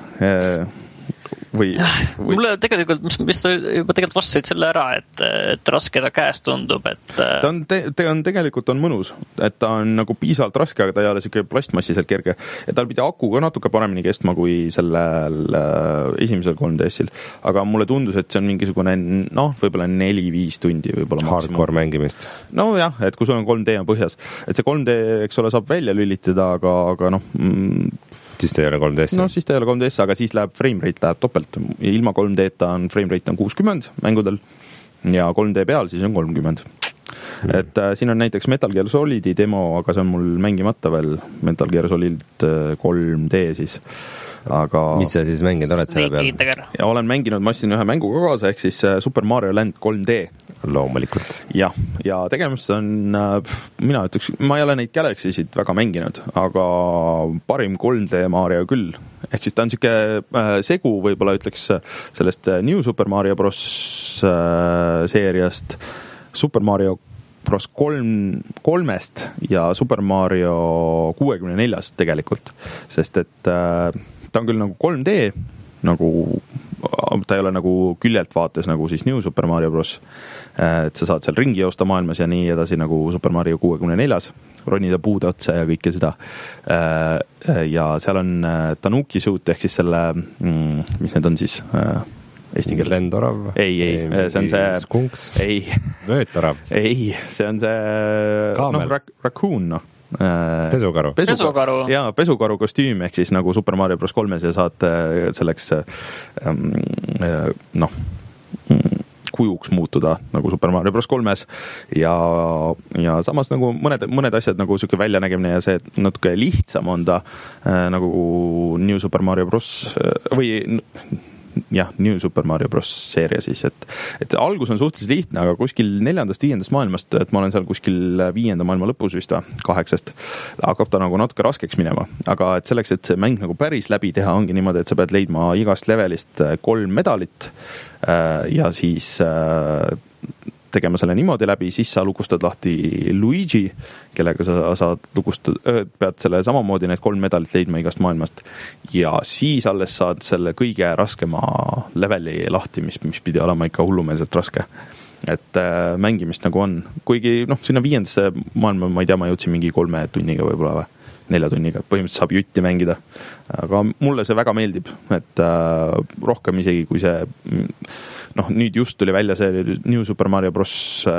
e Või, või... Mulle tegelikult, mis ta juba tegelikult vastasid selle ära, et, et raske ta käes tundub, et ta on, te, te on tegelikult on mõnus, et ta on nagu piisavalt raske, aga ta ei ole siuke plastmassiselt kerge ja tal pidi aku ka natuke paremini kestma kui sellel esimesel kolm D S-il, aga mulle tundus, et see on mingisugune noh, võib-olla neli viis tundi võib-olla hardcore mängimist. No jah, et kui sul on kolm D on põhjas, et see kolm D, eks ole, saab välja lülitada, aga, aga noh mm, siis ta ei ole kolm D S. No siis ta ei ole kolm D S, aga siis läheb frame rate läheb topelt. Ilma kolm D-ta on frame rate on kuuskümmend mängudel ja kolm D peal siis on kolmkümmend. Mm. Et äh, siin on näiteks Metal Gear Solidi demo, aga see on mul mängimata veel Metal Gear Solid kolm D siis. Aga mis sa siis mänginud oled selle peal? Ja olen mänginud, ma ostsin ühe mängu ka kaasa, ehk siis Super Mario Land kolm D. Loomulikult. Ja, ja tegemist on, mina ütleks, ma ei ole neid Galaxy'sid väga mänginud, aga parim kolm D Mario küll. Ehk siis ta on siuke segu, võib-olla ütleks sellest New Super Mario Bros seeriast, Super Mario Bros kolm, kolmest ja Super Mario kuuekümne neljast tegelikult, sest et ta on küll nagu kolm D, nagu ta ei ole nagu küljelt vaates nagu siis New Super Mario Bros. Et sa saad seal ringi joosta maailmas ja nii edasi nagu Super Mario kuuekümne neljas, ronida puude otsa ja kõike seda. Ja seal on Tanuki suit ehk siis selle, mis need on siis eesti keeles? Lendorav? Ei, ei, see on see skunks? Ei. Vöötorav? Ei, see on see Kaamel? No, rak- raccoon, noh. Pesukaru. Pesukaru. Ja pesukaru kostüüm ehk siis nagu Super Mario Bros kolmes ja saad selleks noh kujuks muutuda nagu Super Mario Bros kolmes ja, ja samas nagu mõned, mõned asjad nagu siuke väljanägemine ja see natuke lihtsam on ta nagu New Super Mario Bros või jah, New Super Mario Bros seeria siis, et, et algus on suhteliselt lihtne, aga kuskil neljandast, viiendast maailmast, et ma olen seal kuskil viienda maailma lõpus vist või kaheksast, hakkab ta nagu natuke raskeks minema, aga et selleks, et see mäng nagu päris läbi teha, ongi niimoodi, et sa pead leidma igast levelist kolm medalit ja siis tegema selle niimoodi läbi, siis sa lugustad lahti Luigi, kellega sa saad lugustada, pead selle samamoodi need kolm medalit leidma igast maailmast ja siis alles saad selle kõige raskema leveli lahti, mis, mis pidi olema ikka hullumeelselt raske. Et äh, mängimist nagu on, kuigi noh, sinna viiendasse maailma, ma ei tea, ma jõudsin mingi kolme tunniga võib-olla või nelja tunniga, põhimõtteliselt saab jutti mängida, aga mulle see väga meeldib, et äh, rohkem isegi kui see noh, nüüd just tuli välja see New Super Mario Bros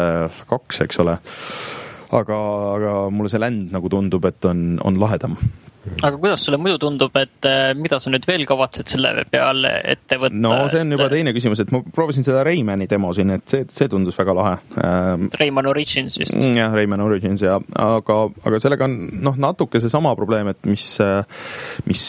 kaks, eks ole, aga, aga mulle see Land nagu tundub, et on, on lahedam. aga kuidas sulle muidu tundub, et mida sa nüüd veel kavatsed selle peale ette võtta? No see on juba et... teine küsimus, et ma proovisin seda Raymani demo siin, et see, see tundus väga lahe. Rayman Origins vist. Jah, Rayman Origins ja aga, aga sellega on noh, natuke see sama probleem, et mis, mis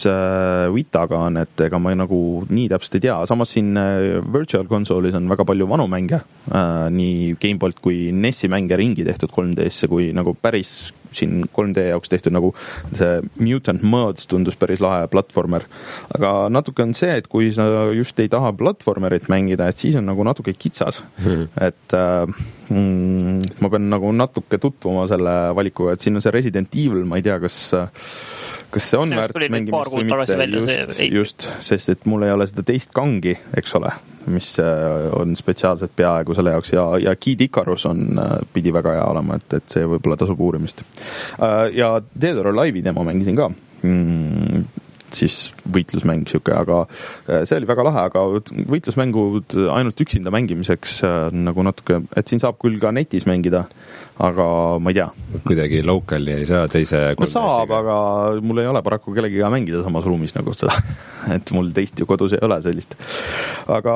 Vitaga on, et ega ma nagu nii täpselt ei tea. Samas siin Virtual Console'is on väga palju vanu mänge, nii Gameboylt kui N E S-i mänge ringi tehtud kolm D-sse, kui nagu päris siin kolm D jaoks tehtud nagu see Mutant Mods tundus päris lahe platvormer. Aga natuke on see, et kui sa just ei taha platvormerit mängida, et siis on nagu natuke kitsas. Hmm. Et äh, mm, ma pean nagu natuke tutvuma selle valikuga, et siin on see Resident Evil, ma ei tea, kas kas see on väärt mängimist või mitte, just, just, sest et mul ei ole seda teist kangi, eks ole, mis on spetsiaalselt peaaegu selle jaoks ja, ja Kid Icarus on, pidi väga hea olema, et, et see võib-olla tasub uurimist. Ja Dead or Alive'i demo mängisin ka, mm, siis võitlusmäng siuke, aga see oli väga lahe, aga võitlusmängud ainult üksinda mängimiseks nagu natuke, et siin saab küll ka netis mängida, aga ma ei tea. Kuidagi locali ei saa teise no saab, aga mul ei ole paraku kellegiga mängida samas ruumis nagu seda, et mul teist ju kodus ei ole sellist. Aga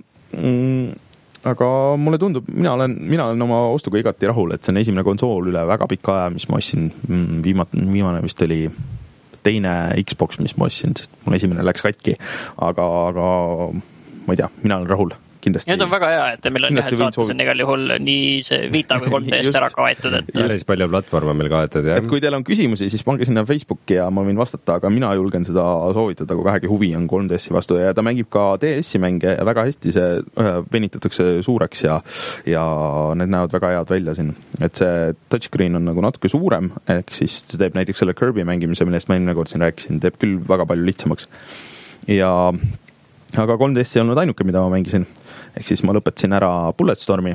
mm, aga mulle tundub, mina olen, mina olen oma ostuga igati rahul, et see on esimene konsool üle väga pika aja, mis ma ostsin, viimane, viimane vist oli teine Xbox, mis ma ostsin, sest mul esimene läks katki, aga, aga ma ei tea, mina olen rahul. Kindlasti. Need on väga hea, et meil on jah, et saates on igal juhul nii see Vita kui kolm D-st ära kaetud. Et... Päris palju platvorme meil kaetud, jah. Et kui teil on küsimusi, siis pange sinna Facebooki ja ma võin vastata, aga mina julgen seda soovitada, kui vähegi huvi on kolm D-sti vastu ja ta mängib ka D S-i mänge väga hästi, see venitatakse suureks ja, ja need näevad väga head välja siin. Et see touchscreen on nagu natuke suurem, ehk siis teeb näiteks selle Kirby mängimise, millest ma eelmine kord siin rääkisin, teeb küll väga palju lihtsamaks. Ja aga kolm D-sti ei olnud ainuke, mida ma mängisin. Ehk siis ma lõpetasin ära Bulletstormi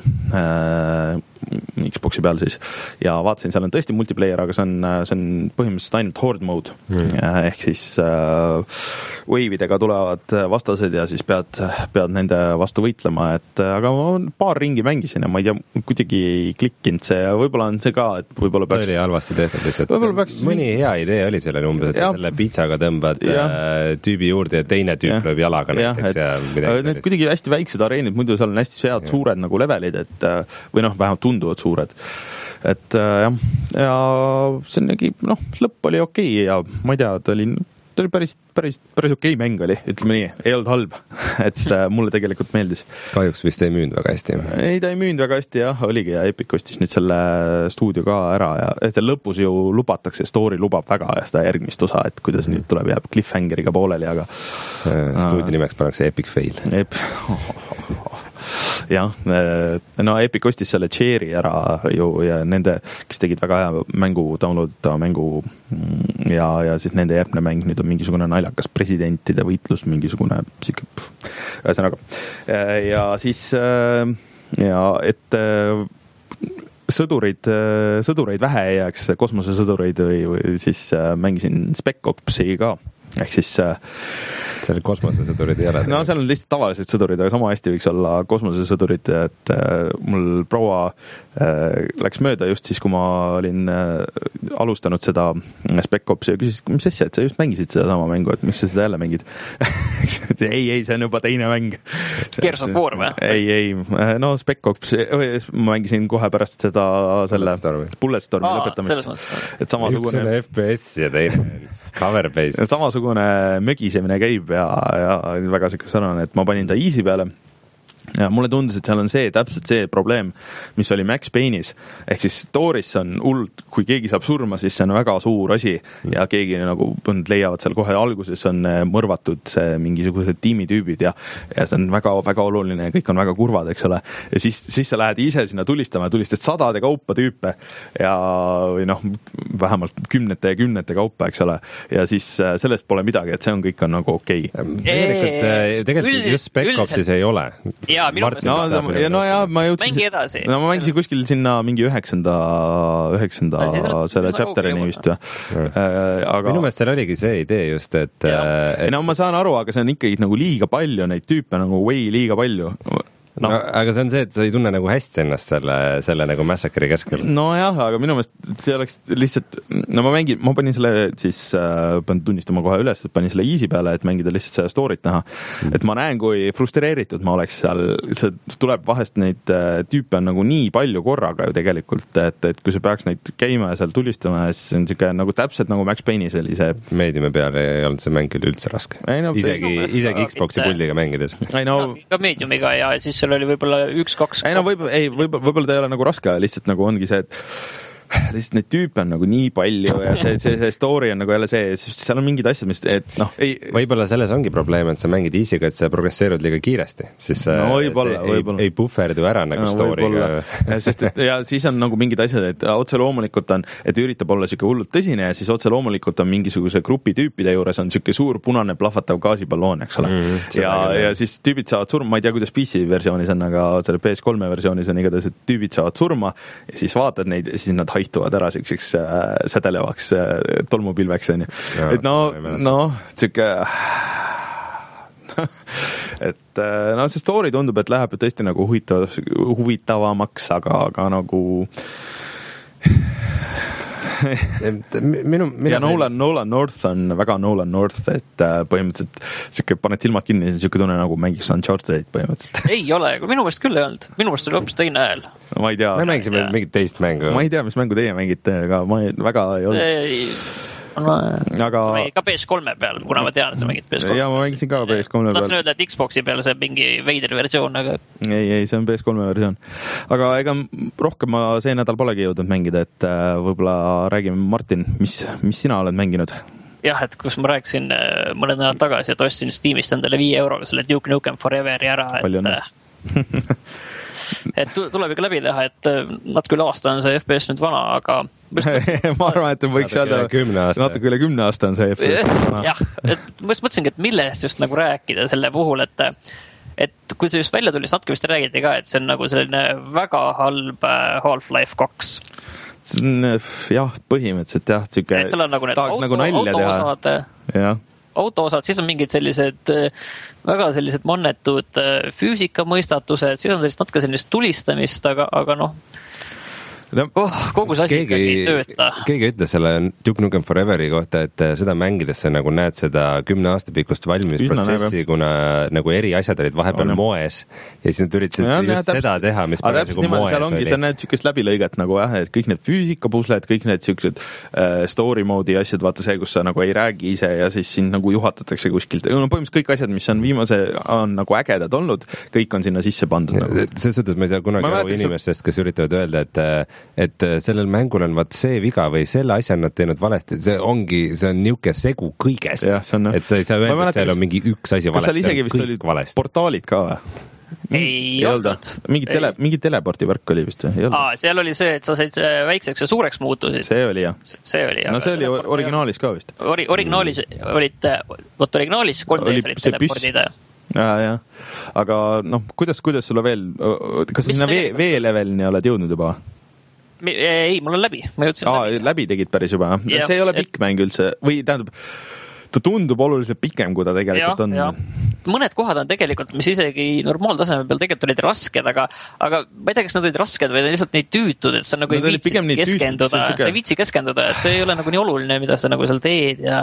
äh, Xboxi peal siis ja vaatasin, seal on tõesti multiplayer, aga see on, see on põhimõtteliselt ainult horde mode. Mm. Ehk siis äh, wave'idega tulevad vastased ja siis pead, pead nende vastu võitlema, et aga ma paar ringi mängisin ja ma ei tea, kuidagi ei klikkinud see ja võib-olla on see ka, et võib-olla peaks... See oli halvasti tehtud lihtsalt. Peaks... Mõni hea idee oli sellele umbes, et ja. Selle pitsaga tõmbad ja. Tüübi juurde ja teine tüüp lööb jalaga ja, näiteks. Et, ja need kuidagi hästi väiksed areenid, muidu seal on hästi head ja. Suured nagu levelid, et või noh, vähemalt tunduvad suured. Et jah, ja see nägi, noh, lõpp oli okei ja ma ei tea, ta oli, ta oli päris, päris, päris okei mäng oli, ütleme nii, ei olnud halb, et mulle tegelikult meeldis. Kahjuks vist ei müünud väga hästi. Ei, ta ei müünud väga hästi, jah, oligi ja Epic ostis nüüd selle stuudio ka ära ja see lõpus ju lubatakse, story lubab väga ja seda järgmist osa, et kuidas mm. nüüd tuleb, jääb cliffhangeriga pooleli, aga stuudio nimeks pannakse Epic Fail. Ep... jah, no Epic ostis selle Cherry ära ju ja nende, kes tegid väga hea mängu, downloadita mängu ja, ja siis nende järgmine mäng nüüd on mingisugune naljakas presidentide võitlus, mingisugune siuke, ühesõnaga. Ja siis ja et sõdurid, sõdureid vähe ei jääks, kosmosesõdureid või, või siis mängisin Spec Opsi ka. Ehk siis seal kosmosesõdurid ei ole. No seal on lihtsalt tavalised sõdurid, aga sama hästi võiks olla kosmosesõdurid, et mul proua läks mööda just siis, kui ma olin alustanud seda Spec Opsi ja küsis, mis asja, et sa just mängisid seda sama mängu, et miks sa seda jälle mängid? ei, ei, see on juba teine mäng. Gears of War või? Ei, ei, no Spec Ops, ma mängisin kohe pärast seda selle Bulletstormi lõpetamist. Et samasugune... Üks on F P S ja teine cover-based. Samasugune mögisemine käib ja, ja väga siuke sarnane, et ma panin ta easy peale. Ja mulle tundus, et seal on see täpselt see probleem, mis oli Max Payne'is. Ehk siis Storis on hullult, kui keegi saab surma, siis see on väga suur asi ja keegi nagu leiavad seal kohe alguses on mõrvatud see mingisugused tiimitüübid ja, ja see on väga, väga oluline ja kõik on väga kurvad, eks ole. Ja siis, siis sa lähed ise sinna tulistama, tulistad sadade kaupa tüüpe ja või noh, vähemalt kümnete ja kümnete kaupa, eks ole. Ja siis sellest pole midagi, et see on kõik on nagu okei. Okay. Tegelikult, tegelikult just Spec Opsis ei ole. Ja, minu no, no, ja, no ja ma jõudsin mängi edasi. No ma mängisin kuskil sinna mingi üheksanda üheksanda no, selle chapterini vist. Aga minu meelest seal oligi see idee just, et, et no ma saan aru, aga see on ikkagi nagu liiga palju neid tüüpe nagu way liiga palju. no, no, aga see on see, et sa ei tunne nagu hästi ennast selle, selle nagu Massacre'i keskel. Nojah, aga minu meelest see oleks lihtsalt, no ma mängin, ma panin selle siis, äh, panin tunnistama kohe üles, et panin selle easy peale, et mängida lihtsalt seda story't näha. Mm. Et ma näen, kui frustreeritud ma oleks seal, see tuleb vahest neid äh, tüüpe on nagu nii palju korraga ju tegelikult, et, et kui see peaks neid käima ja seal tulistama, siis on siuke nagu täpselt nagu Max Payne'is oli see. Meediumi peal ei olnud see mäng küll üldse raske. No, isegi, no, isegi Xboxi puldiga mängides. No, ka meediumiga ja siis seal oli võib-olla üks, kaks. Ei no võib-olla, ei, võib-olla, võib-olla ta ei ole nagu raske, lihtsalt nagu ongi see, et lihtsalt neid tüüpe on nagu nii palju ja see, see, see story on nagu jälle see, seal on mingid asjad, mis, et noh, ei. Võib-olla selles ongi probleem, et sa mängid easy'ga, et sa progresseerud liiga kiiresti, siis no, võibolla, see võibolla. ei, ei bufferdu ära nagu no, story'ga. Sest et ja siis on nagu mingid asjad, et otse loomulikult on, et üritab olla siuke hullult tõsine ja siis otse loomulikult on mingisuguse grupi tüüpide juures on siuke suur punane plahvatav gaasipalloon, eks ole. Mm, ja, ja siis tüübid saavad surma, ma ei tea, kuidas P C versioonis on, aga selle P S kolme versioonis on igatahes, et tüübid saavad surma ja siis vaatad neid ja siis nad haituvad ära siukse sädelevaks tolmupilveks on ju. Et no, no, siuke et no see story tundub, et läheb tõesti nagu huvitav, huvitavamaks, aga, aga nagu minu, minu ja Nolan, Nolan North on väga Nolan North, et põhimõtteliselt siuke paned silmad kinni ja siuke tunne nagu mängiks Uncharted põhimõtteliselt. Ei ole, minu meelest küll ei olnud. Minu meelest oli hoopis teine hääl. Ma ei tea. Me mängisime mingit teist mängu. Ma ei tea, mis mängu teie mängite, aga ma ei, väga ei olnud. Ei, no, aga... sa mängid ka P S kolme peal, kuna ma tean, sa mängid P S kolme. Ja ma mängisin ka P S kolme peal. Tahtsin öelda, et Xboxi peal see mingi veider versioon, aga... Ei, ei, see on P S kolme versioon. Aga ega rohkem ma see nädal polegi jõudnud mängida, et võib-olla räägime, Martin, mis, mis sina oled mänginud? Jah, et kus ma rääkisin mõned nädalad tagasi, et ostsin Steamist endale viie euroga selle Duke Nukem Foreveri ära, et... et tuleb ikka läbi teha, et natuke üle aasta on see F P S nüüd vana, aga ma arvan, et võiks öelda natuke üle kümne aasta on see F P S vana. Jah, et ma just mõtlesingi, et millest just nagu rääkida selle puhul, et et kui see just välja tuli, siis natuke vist räägiti ka, et see on nagu selline väga halb Half-Life kaks. Jah, põhimõtteliselt jah, tüke, et seal on nagu need tahaks auto, nagu nalja teha. Jah. Autoosad, siis on mingid sellised väga sellised mannetud füüsikamõistatused, siis on sellist natuke sellist tulistamist, aga, aga noh, no, oh, kogu see asi ikkagi ei tööta. Keegi ütles selle Duke Nukem Foreveri kohta, et seda mängides sa nagu näed seda kümne aasta pikkust valmisprotsessi, kuna nagu eri asjad olid vahepeal on, moes ja siis nad üritasid ja, just jah, seda täpselt, teha, mis parasjagu moes seal ongi, oli. Sa näed siukest läbilõiget nagu jah, et kõik need füüsikapuslet, kõik need siuksed äh, story mode'i asjad, vaata see, kus sa nagu ei räägi ise ja siis sind nagu juhatatakse kuskilt. No põhimõtteliselt kõik asjad, mis on viimase, on nagu ägedad olnud, kõik on sinna sisse pandud. Nagu. See suhtes ma ei saa kunagi aru inimestest, kes üritavad öelda, et et sellel mängul on vaat see viga või selle asja on nad teinud valesti, see ongi, see on niuke segu kõigest, ja, on, et sa ei saa öelda, et seal on mingi üks asi valesti, see on kõik valesti. Portaalid ka või? Ei, ei olnud. Mingi, tele, mingi teleporti värk oli vist või? Aa, seal oli see, et sa said väikseks ja suureks muutusid. See oli jah. See oli jah. No see oli originaalis ka vist. Ori, originaalis olid, võt originaalis kolm D S olid telepordid. Ja, ja. Aga noh, kuidas, kuidas sulle veel, kas sa sinna V-levelini oled jõudnud juba? Ei, mul on läbi, ma jõudsin Aa, läbi. läbi tegid päris juba, jah? See ei ole pikk et... mäng üldse, või tähendab, ta tundub oluliselt pikem, kui ta tegelikult ja, on. Ja. Mõned kohad on tegelikult, mis isegi normaaltaseme peal tegelikult olid rasked, aga, aga ma ei tea, kas nad olid rasked või neid lihtsalt neid tüütud, et sa nagu no, ei viitsi keskenduda, sa ei viitsi keskenduda, et see ei ole nagu nii oluline, mida sa nagu seal teed ja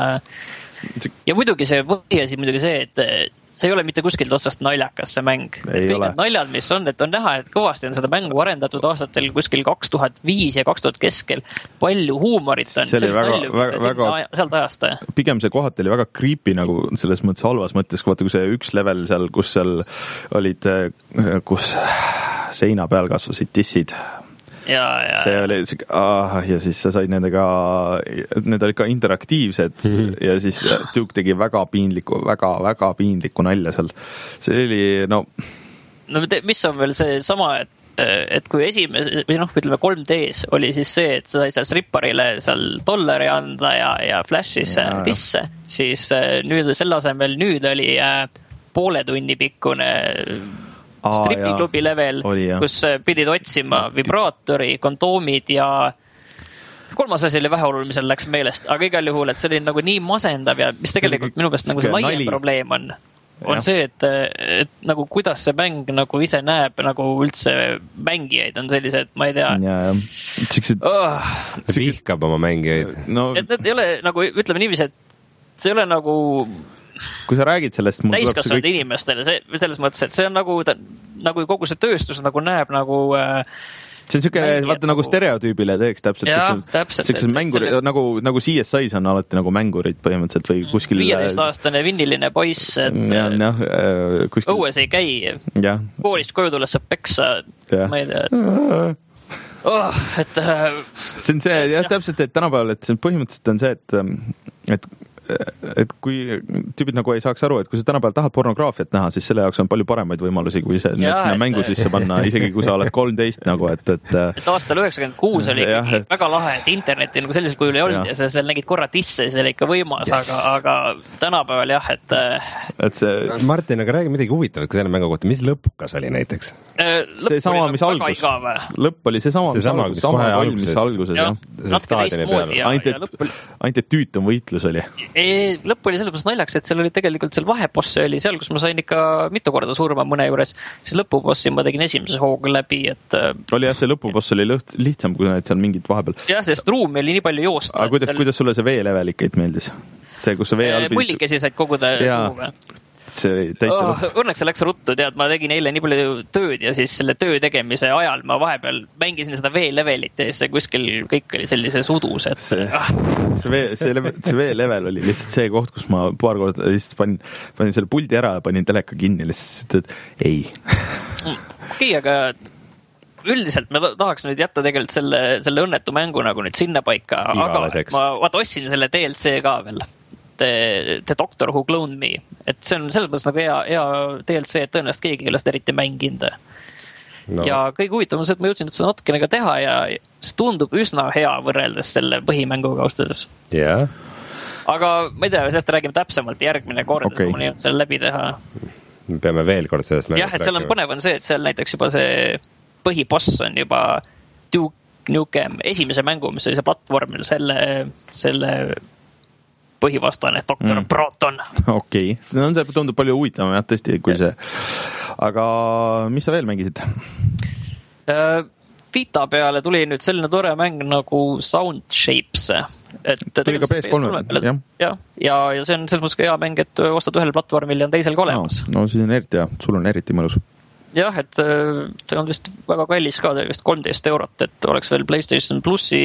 ja muidugi see põhiasi muidugi see, et see ei ole mitte kuskilt otsast naljakas see mäng. Kõik need naljad, mis on, et on näha, et kõvasti on seda mängu arendatud aastatel kuskil kaks tuhat viis ja kaks tuhat keskel. Palju huumorit on. See oli väga, väga, väga, sealt ajast. Pigem see kohat oli väga creepy nagu selles mõttes halvas mõttes, kui see üks level seal, kus seal olid, kus seina peal kasvasid tissid. Ja, ja, see oli ah, ja siis sa said nendega, need olid ka interaktiivsed mm-hmm. ja siis Duke tegi väga piinliku, väga, väga piinliku nalja seal. See oli, no no mis on veel see sama, et, et kui esimese, või noh, ütleme kolm D-s oli siis see, et sa sai seal stripparile seal dollari anda ja, ja flashis ja, tisse, siis nüüd selle asemel nüüd oli poole tunni pikkune stripiklubi level, oli, kus pidid otsima vibraatori, kondoomid ja kolmas asi oli väheolulisel läks meelest, aga igal juhul, et see oli nagu nii masendav ja mis tegelikult minu käest nagu see laiem probleem on. on ja. see, et, et nagu kuidas see mäng nagu ise näeb, nagu üldse mängijaid on sellised, ma ei tea. Siksed... Oh. Vihkab oma mängijaid. No... Et need ei ole nagu, ütleme niiviisi, et see ei ole nagu... Kui sa räägid sellest... Täiskasvanud kõik... inimestele, see, selles mõttes, et see on nagu, nagu kogu see tööstus nagu näeb nagu... See on siuke, vaata nagu stereotüübile teeks täpselt. Jaa, täpselt. Siuksed mängurid, selle... nagu, nagu C S I-s on alati nagu mängurid põhimõtteliselt või kuskil... viieteist-aastane vinniline poiss, et ja, ja, kuskil... õues ei käi. Ja. Koolist koju tulles saab peksa, ma ei tea. Oh, et... See on see, jah, täpselt, et tänapäeval, et põhimõtteliselt on see, et, et et kui tüübid nagu ei saaks aru, et kui sa tänapäeval tahad pornograafiat näha, siis selle jaoks on palju paremaid võimalusi, kui see ja, sinna et... mängu sisse panna, isegi kui sa oled kolmteist nagu, et, et... et aastal üheksakümmend kuus oli ja, et... väga lahe, et interneti nagu sellisel kujul ei olnud ja, ja sa seal nägid korra tisse, see oli ikka võimas, yes. aga, aga tänapäeval jah, et... et see... Martin, aga räägi midagi huvitavat ka selle mängu kohta, mis lõpukas oli näiteks? Lõpp see sama, mis nagu algus. Lõpp oli see sama, see sama, mis kohe alguses. alguses jah. Ainult et tüütum võitlus oli. Lõpp oli sellepärast naljaks, et seal oli tegelikult seal vaheposse oli seal, kus ma sain ikka mitu korda surma mõne juures, siis lõpubossi ma tegin esimese hooga läbi, et... Oli jah, see lõpuboss oli lõht, lihtsam, kui need seal mingid vahepeal. Jah, sest ruumi oli nii palju joosta. Aga kuidas, seal... kuidas sulle see vee-level ikka meeldis? See, kus see vee all... Mullikesi said koguda suuga. See täitsa oh, õnneks see läks ruttu, tead, ma tegin eile nii palju tööd ja siis selle töö tegemise ajal ma vahepeal mängisin seda vee-levelit ja siis kuskil kõik oli sellises udus, et see, ah. see, vee, see, level, see vee-level oli lihtsalt see koht, kus ma paar korda lihtsalt panin, panin selle puldi ära ja panin teleka kinni lihtsalt, et ei. Okei, aga üldiselt ma tahaks nüüd jätta tegelikult selle, selle õnnetu mängu nagu nüüd sinna paika, aga ma vaata ostsin selle D L C ka veel. The, the Doctor Who Cloned Me, et see on selles mõttes nagu hea, hea D L C, et tõenäoliselt keegi ei ole seda eriti mänginud no. Ja kõige huvitavam on see, et ma jõudsin seda natukene ka teha ja see tundub üsna hea võrreldes selle põhimänguga austades yeah. Aga ma ei tea, sellest räägime täpsemalt järgmine kord, okay. Et ma jõud selle läbi teha me peame veel kord sellest jah, et seal on põnev on see, et seal näiteks juba see põhiboss on juba Duke Nukem esimese mängu, mis oli see platvormil selle, selle põhivastane, doktor mm. Proton. Okei, okay. No, see tundub palju huvitavam, jah, tõesti, kui see. Aga mis sa veel mängisid? Vita peale tuli nüüd selline tore mäng nagu Sound Shapes. Et tuli ka P S kolm, jah. Ja, ja, ja see on selles mõttes ka hea mäng, et ostad ühel platvormil ja on teisel ka olemas. No, no siis on eriti hea, sul on eriti mõnus. Jah, et see on vist väga kallis ka, vist kolmteist eurot, et oleks veel PlayStation Plussi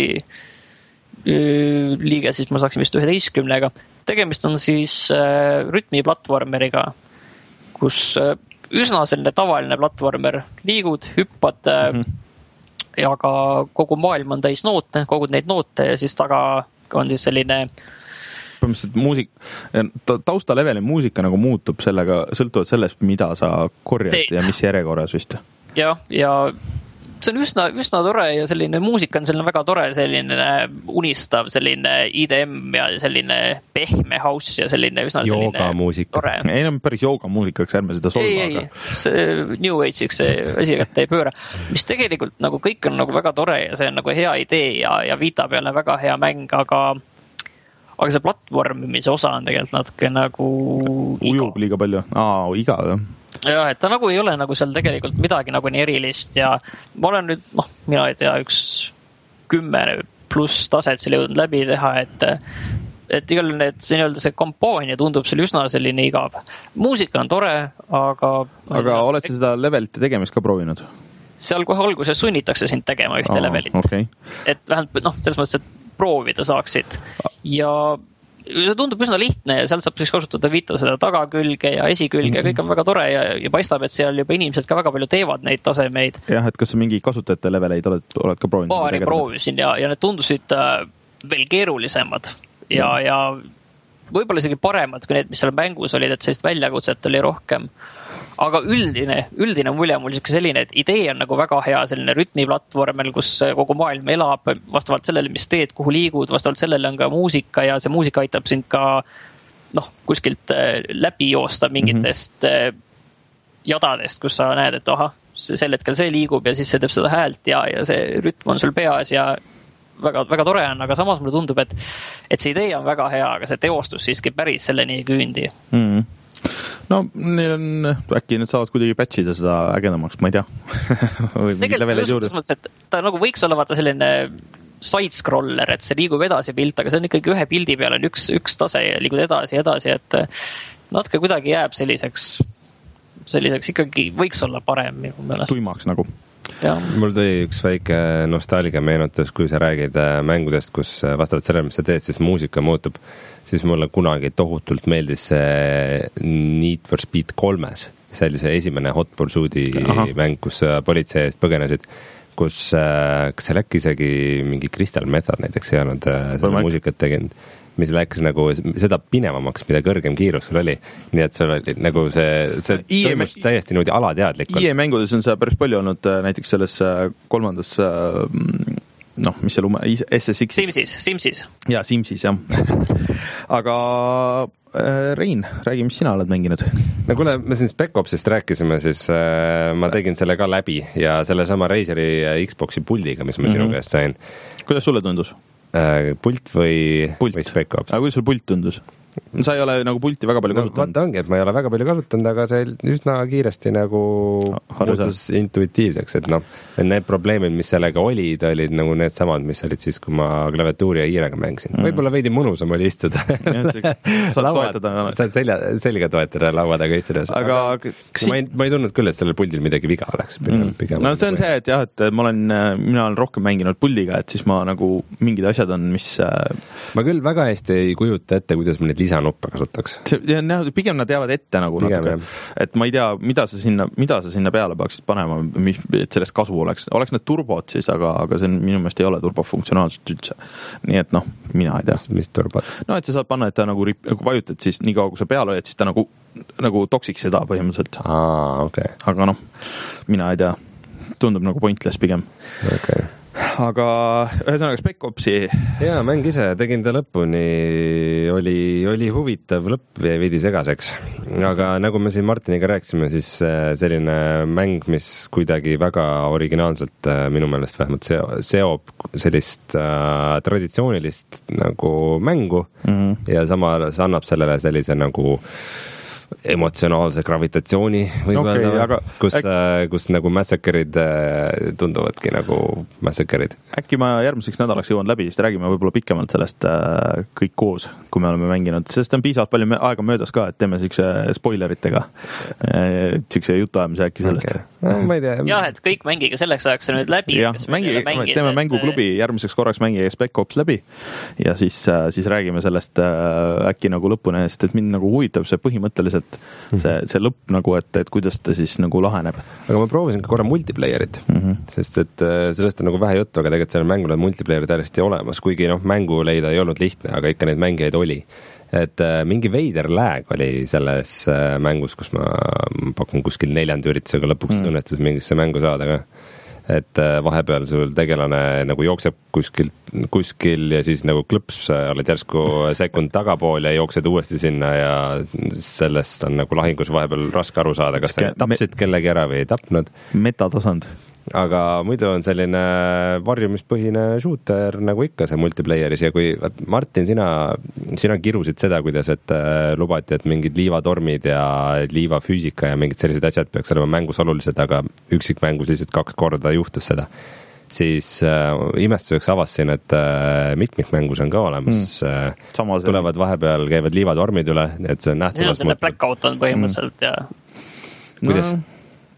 liige, siis ma saaksin vist üheteistkümnega. Tegemist on siis äh, rütmiplatvormeriga, kus äh, üsna selline tavaline platvormer liigud, hüppad äh, mm-hmm. ja ka kogu maailm on täis noote, kogud neid noote ja siis taga on siis selline põhimõtteliselt muusik, taustaleveli muusika nagu muutub sellega, sõltuvalt sellest, mida sa korjad Teed. Ja mis järjekorras vist. Ja, ja see on üsna, üsna tore ja selline muusika on selline väga tore, selline unistav, selline I D M ja selline pehme house ja selline üsna selline jooga muusika. Tore. Ei, no päris jooga muusikaks, ärme seda solva. Ei, ei, see New Age'iks see asi kätte ei pööra. Mis tegelikult nagu kõik on nagu väga tore ja see on nagu hea idee ja, ja Vita peale väga hea mäng, aga aga see platvormimise osa on tegelikult natuke nagu ujub liiga palju. Aa, iga, jah. Jah, et ta nagu ei ole nagu seal tegelikult midagi nagu nii erilist ja ma olen nüüd, noh, mina ei tea, üks kümme pluss taset seal jõudnud läbi teha, et et igal need, see nii-öelda see kampaania tundub seal üsna selline igav. Muusika on tore, aga aga oled sa seda levelite tegemist ka proovinud? Seal kohe alguses sunnitakse sind tegema ühte oh, levelit. Okay. Et vähemalt, noh, selles mõttes, et proovida saaksid ja see tundub üsna lihtne ja sealt saab siis kasutada Vita seda tagakülge ja esikülge ja kõik on väga tore ja, ja paistab, et seal juba inimesed ka väga palju teevad neid tasemeid. Jah, et kas sa mingi kasutajate leveleid oled, oled ka proovinud? Paari proovisin ja, ja need tundusid äh, veel keerulisemad ja, mm. ja võib-olla isegi paremad kui need, mis seal mängus olid, et sellist väljakutset oli rohkem. Aga üldine, üldine mulje on mul selline, et idee on nagu väga hea, selline rütmiplatvormel, kus kogu maailm elab vastavalt sellele, mis teed, kuhu liigud, vastavalt sellele on ka muusika ja see muusika aitab sind ka noh, kuskilt läbi joosta mingitest mm-hmm. jadadest, kus sa näed, et aha, sel hetkel see liigub ja siis see teeb seda häält ja, ja see rütm on sul peas ja väga, väga tore on, aga samas mulle tundub, et, et see idee on väga hea, aga see teostus siiski päris selleni ei küündi. Mm-hmm. no neil on, äkki need saavad kuidagi patchida seda ägedamaks, ma ei tea. Või tegelikult just mõttes, et ta nagu võiks olla vaata selline side-scroller, et see liigub edasi pilt, aga see on ikkagi ühe pildi peal on üks, üks tase ja liigub edasi ja edasi, et natuke kuidagi jääb selliseks, selliseks ikkagi võiks olla parem minu meelest. Tuimaks nagu. Ja. Mul tuli üks väike nostalgia meenutus, kui sa räägid mängudest, kus vastavalt sellele, mis sa teed, siis muusika muutub, siis mulle kunagi tohutult meeldis see Need for Speed kolmes. See oli see esimene Hot Pursuit'i mäng, kus politsei eest põgenesid, kus kas see läks isegi mingi Crystal Method näiteks ei olnud selle muusikat teginud, mis läks nagu seda pinevamaks, mida kõrgem kiirus sul oli. Nii et sul oli nagu see, see toimus täiesti niimoodi alateadlikult. I E mängudes on see päris palju olnud näiteks selles kolmandas, noh, mis see lume, S S X. Simsis, Simsis. Jaa, Simsis, jah. Aga Rein, räägi, mis sina oled mänginud? No kuule, me siin Spec Opsist rääkisime, siis äh, ma tegin selle ka läbi ja selle sama Razeri Xboxi puldiga, mis ma mm-hmm. sinu käest sain. Kuidas sulle tundus? Äh, pult või, pult. või Spec Ops? Aga kuidas sul pult tundus? Sa ei ole nagu pulti väga palju kasutanud. No, vaata ongi, et ma ei ole väga palju kasutanud, aga see üsna kiiresti nagu muutus intuitiivseks, et noh, need probleemid, mis sellega olid, olid nagu need samad, mis olid siis, kui ma klaviatuuri ja hiirega mängisin. Mm. Võib-olla veidi mõnusam oli istuda. Saad toetada. Saad selja, selga toetada laua taga istudes. Aga, aga si- ma, ei, ma ei tundnud küll, et sellel puldil midagi viga oleks. Pigem, mm. pigem no see on see, et jah, et ma olen, mina olen rohkem mänginud puldiga, et siis ma nagu mingid asjad on, mis ma küll väga hästi ei kujuta ette, kuidas ma neid lisanuppe kasutaks. See, pigem nad jäävad ette nagu pigem, natuke, jah. Et ma ei tea, mida sa sinna, mida sa sinna peale peaksid panema, mis, et sellest kasu oleks. Oleks need turbod siis, aga, aga see minu meelest ei ole turbofunktsionaalselt üldse. Nii et noh, mina ei tea. Mis turbod? No, et sa saad panna, et ta nagu, nagu vajutad siis nii kaua, kui sa peale hoiad, siis ta nagu, nagu toksiks seda põhimõtteliselt. Aa, okei. Okay. Aga noh, mina ei tea. Tundub nagu pointless pigem. Okei. Okay. Aga ühesõnaga Spec Opsi. Jaa, mäng ise, tegin ta lõpuni, oli, oli huvitav lõpp ja veidi segaseks. Aga nagu me siin Martiniga rääkisime, siis selline mäng, mis kuidagi väga originaalselt minu meelest vähemalt seob sellist äh, traditsioonilist nagu mängu mm-hmm. ja samas annab sellele sellise nagu emotsionaalse gravitatsiooni võib-olla, okay, aga kus, äk... kus nagu massacre'id tunduvadki nagu massacre'id. Äkki ma järgmiseks nädalaks jõuan läbi, siis räägime võib-olla pikemalt sellest kõik koos, kui me oleme mänginud, sest on piisavalt palju aega möödas ka, et teeme siukse spoileritega siukse jutuajamise äkki sellest okay. no, ma ei tea. jah, et kõik mängige selleks ajaks see nüüd läbi jah, mängi, teeme mänguklubi järgmiseks korraks mängige Spec Ops läbi ja siis, siis räägime sellest äkki nagu lõpuni, sest et mind nagu huvitab see põhimõtteliselt see, see lõpp nagu, et, et kuidas ta siis nagu laheneb. Aga ma proovisin ka korra multiplayerit, mm-hmm. sest et sellest on nagu vähe juttu, aga tegelikult seal mängul on multiplayer täiesti olemas, kuigi noh, mängu leida ei olnud lihtne, aga ikka neid mängijaid oli. Et mingi veider lag oli selles mängus, kus ma pakun kuskil neljandi üritusega lõpuks mm. õnnestus mingisse mängu saada ka. Et vahepeal sul tegelane nagu jookseb kuskil, kuskil ja siis nagu klõps, oled järsku sekund tagapool ja jooksed uuesti sinna ja sellest on nagu lahingus vahepeal raske aru saada, kas sa tapsid kellegi ära või ei tapnud. Metatasand. Aga muidu on selline varjumispõhine shooter nagu ikka see multiplayeris ja kui Martin, sina, sina kirusid seda, kuidas et lubati, et mingid liivatormid ja liivafüüsika ja mingid sellised asjad peaks olema mängus olulised, aga üksikmängus lihtsalt kaks korda juhtus seda. Siis äh, imestuseks avastasin, et äh, mitmikmängus on ka olemas mm. äh, tulevad vahepeal, käivad liivatormid üle, et see on nähtavast. See on blackout on põhimõtteliselt mm. ja kuidas? No.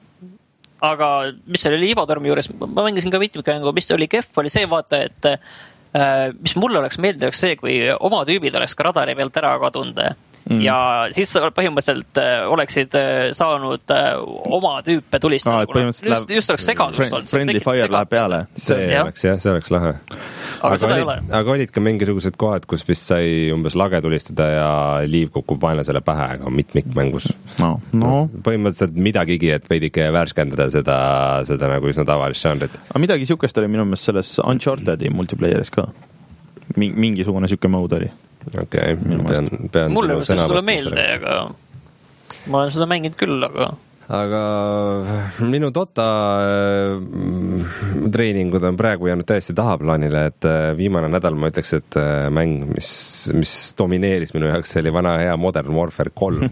Aga mis oli liivatormi juures, ma mängisin ka mitmikmängu, mis oli kehv, oli see vaata, et äh, mis mulle oleks meeldinud see, kui oma tüübid oleks ka radari pealt ära kadunud mm. ja siis põhimõtteliselt äh, oleksid äh, saanud äh, oma tüüpe tulistada. No, just, läheb, just oleks segadust olnud. Friendly fire läheb peale. See ja. oleks jah, see oleks lahe. Aga, aga, olid, aga olid ka mingisugused kohad, kus vist sai umbes lage tulistada ja liiv kukub vaenlasele pähe, aga mitmikmängus. No, no. Põhimõtteliselt midagigi, et veidike värskendada seda, seda nagu üsna tavalist žanrit. Aga midagi siukest oli minu meelest selles Uncharted'i multiplayeris ka. Mingisugune siuke mode oli. Okei, okay, pean, pean mulle mõttes sulle meelde, aga ma olen seda mänginud küll, aga aga minu Dota treeningud on praegu jäänud täiesti tahaplaanile, et viimane nädal ma ütleks, et mäng, mis, mis domineeris minu jaoks, see oli vana hea Modern Warfare kolm.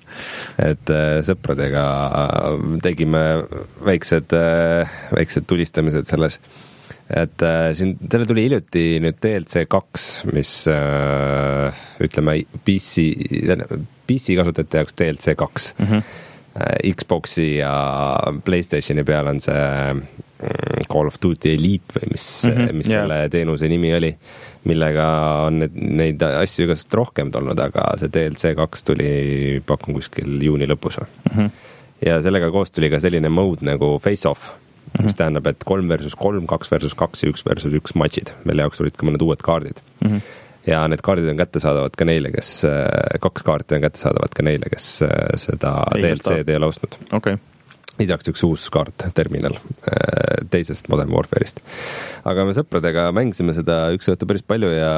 et sõpradega tegime väiksed, väiksed tulistamised selles. Et äh, siin, selle tuli hiljuti nüüd D L C kaks, mis äh, ütleme P C, P C kasutajate jaoks D L C kaks. Mm-hmm. Äh, Xboxi ja PlayStationi peal on see Call of Duty Elite või mis, mm-hmm. mis yeah. selle teenuse nimi oli, millega on need, neid asju igast rohkem tulnud, aga see D L C kaks tuli pakun kuskil juuni lõpus. Mm-hmm. Ja sellega koos tuli ka selline mode nagu Face Off, mis mm-hmm. tähendab, et kolm versus kolm, kaks versus kaks ja üks versus üks matšid. Meil jaoks olid ka mõned uued kaardid. Mm-hmm. Ja need kaardid on kättesaadavad ka neile, kes, kaks kaarti on kättesaadavad ka neile, kes seda ei D L C-d ei ole ostnud. Okay. Lisaks üks uus kaart, Terminal, teisest Modern Warfare'ist. Aga me sõpradega mängisime seda üks õhtu päris palju ja,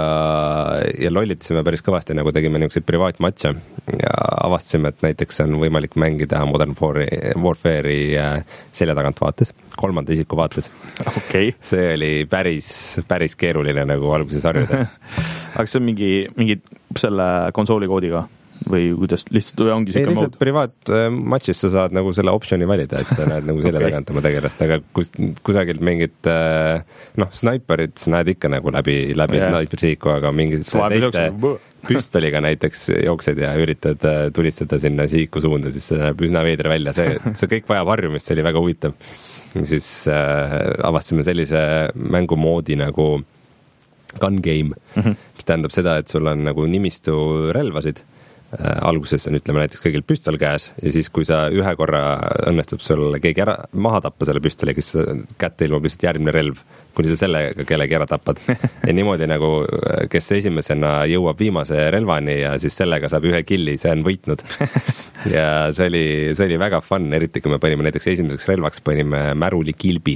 ja lollitasime päris kõvasti, nagu tegime niisuguseid privaatmatše ja avastasime, et näiteks on võimalik mängida Modern Warfare'i selja tagant vaates, kolmanda isiku vaates. Okay. See oli päris, päris keeruline nagu alguses harjuda. Aga see on mingi, mingi selle konsooli koodiga? Või kuidas lihtsalt või ongi ei, lihtsalt privaatmatšis sa saad nagu selle optioni valida, et sa näed nagu selja okay. tagant oma tegelast, aga kus, kusagilt mingid noh, snaiperid sa näed ikka nagu läbi, läbi yeah. snaipersihiku, aga mingid teiste püstoliga näiteks jooksed ja üritad tulistada sinna sihiku suunda, siis see näeb üsna veidre välja, see, see kõik vajab harjumist, see oli väga huvitav. Siis äh, avastasime sellise mängumoodi nagu gun game, mm-hmm. mis tähendab seda, et sul on nagu nimistu relvasid. Alguses on, ütleme näiteks kõigil püstol käes ja siis, kui sa ühe korra õnnestub sul keegi ära maha tappa selle püstoli, kes kätte ilmub lihtsalt järgmine relv, kuni sa sellega kellegi ära tapad. Ja niimoodi nagu, kes esimesena jõuab viimase relvani ja siis sellega saab ühe killi, see on võitnud. Ja see oli, see oli väga fun, eriti kui me panime näiteks esimeseks relvaks, panime märuli kilbi.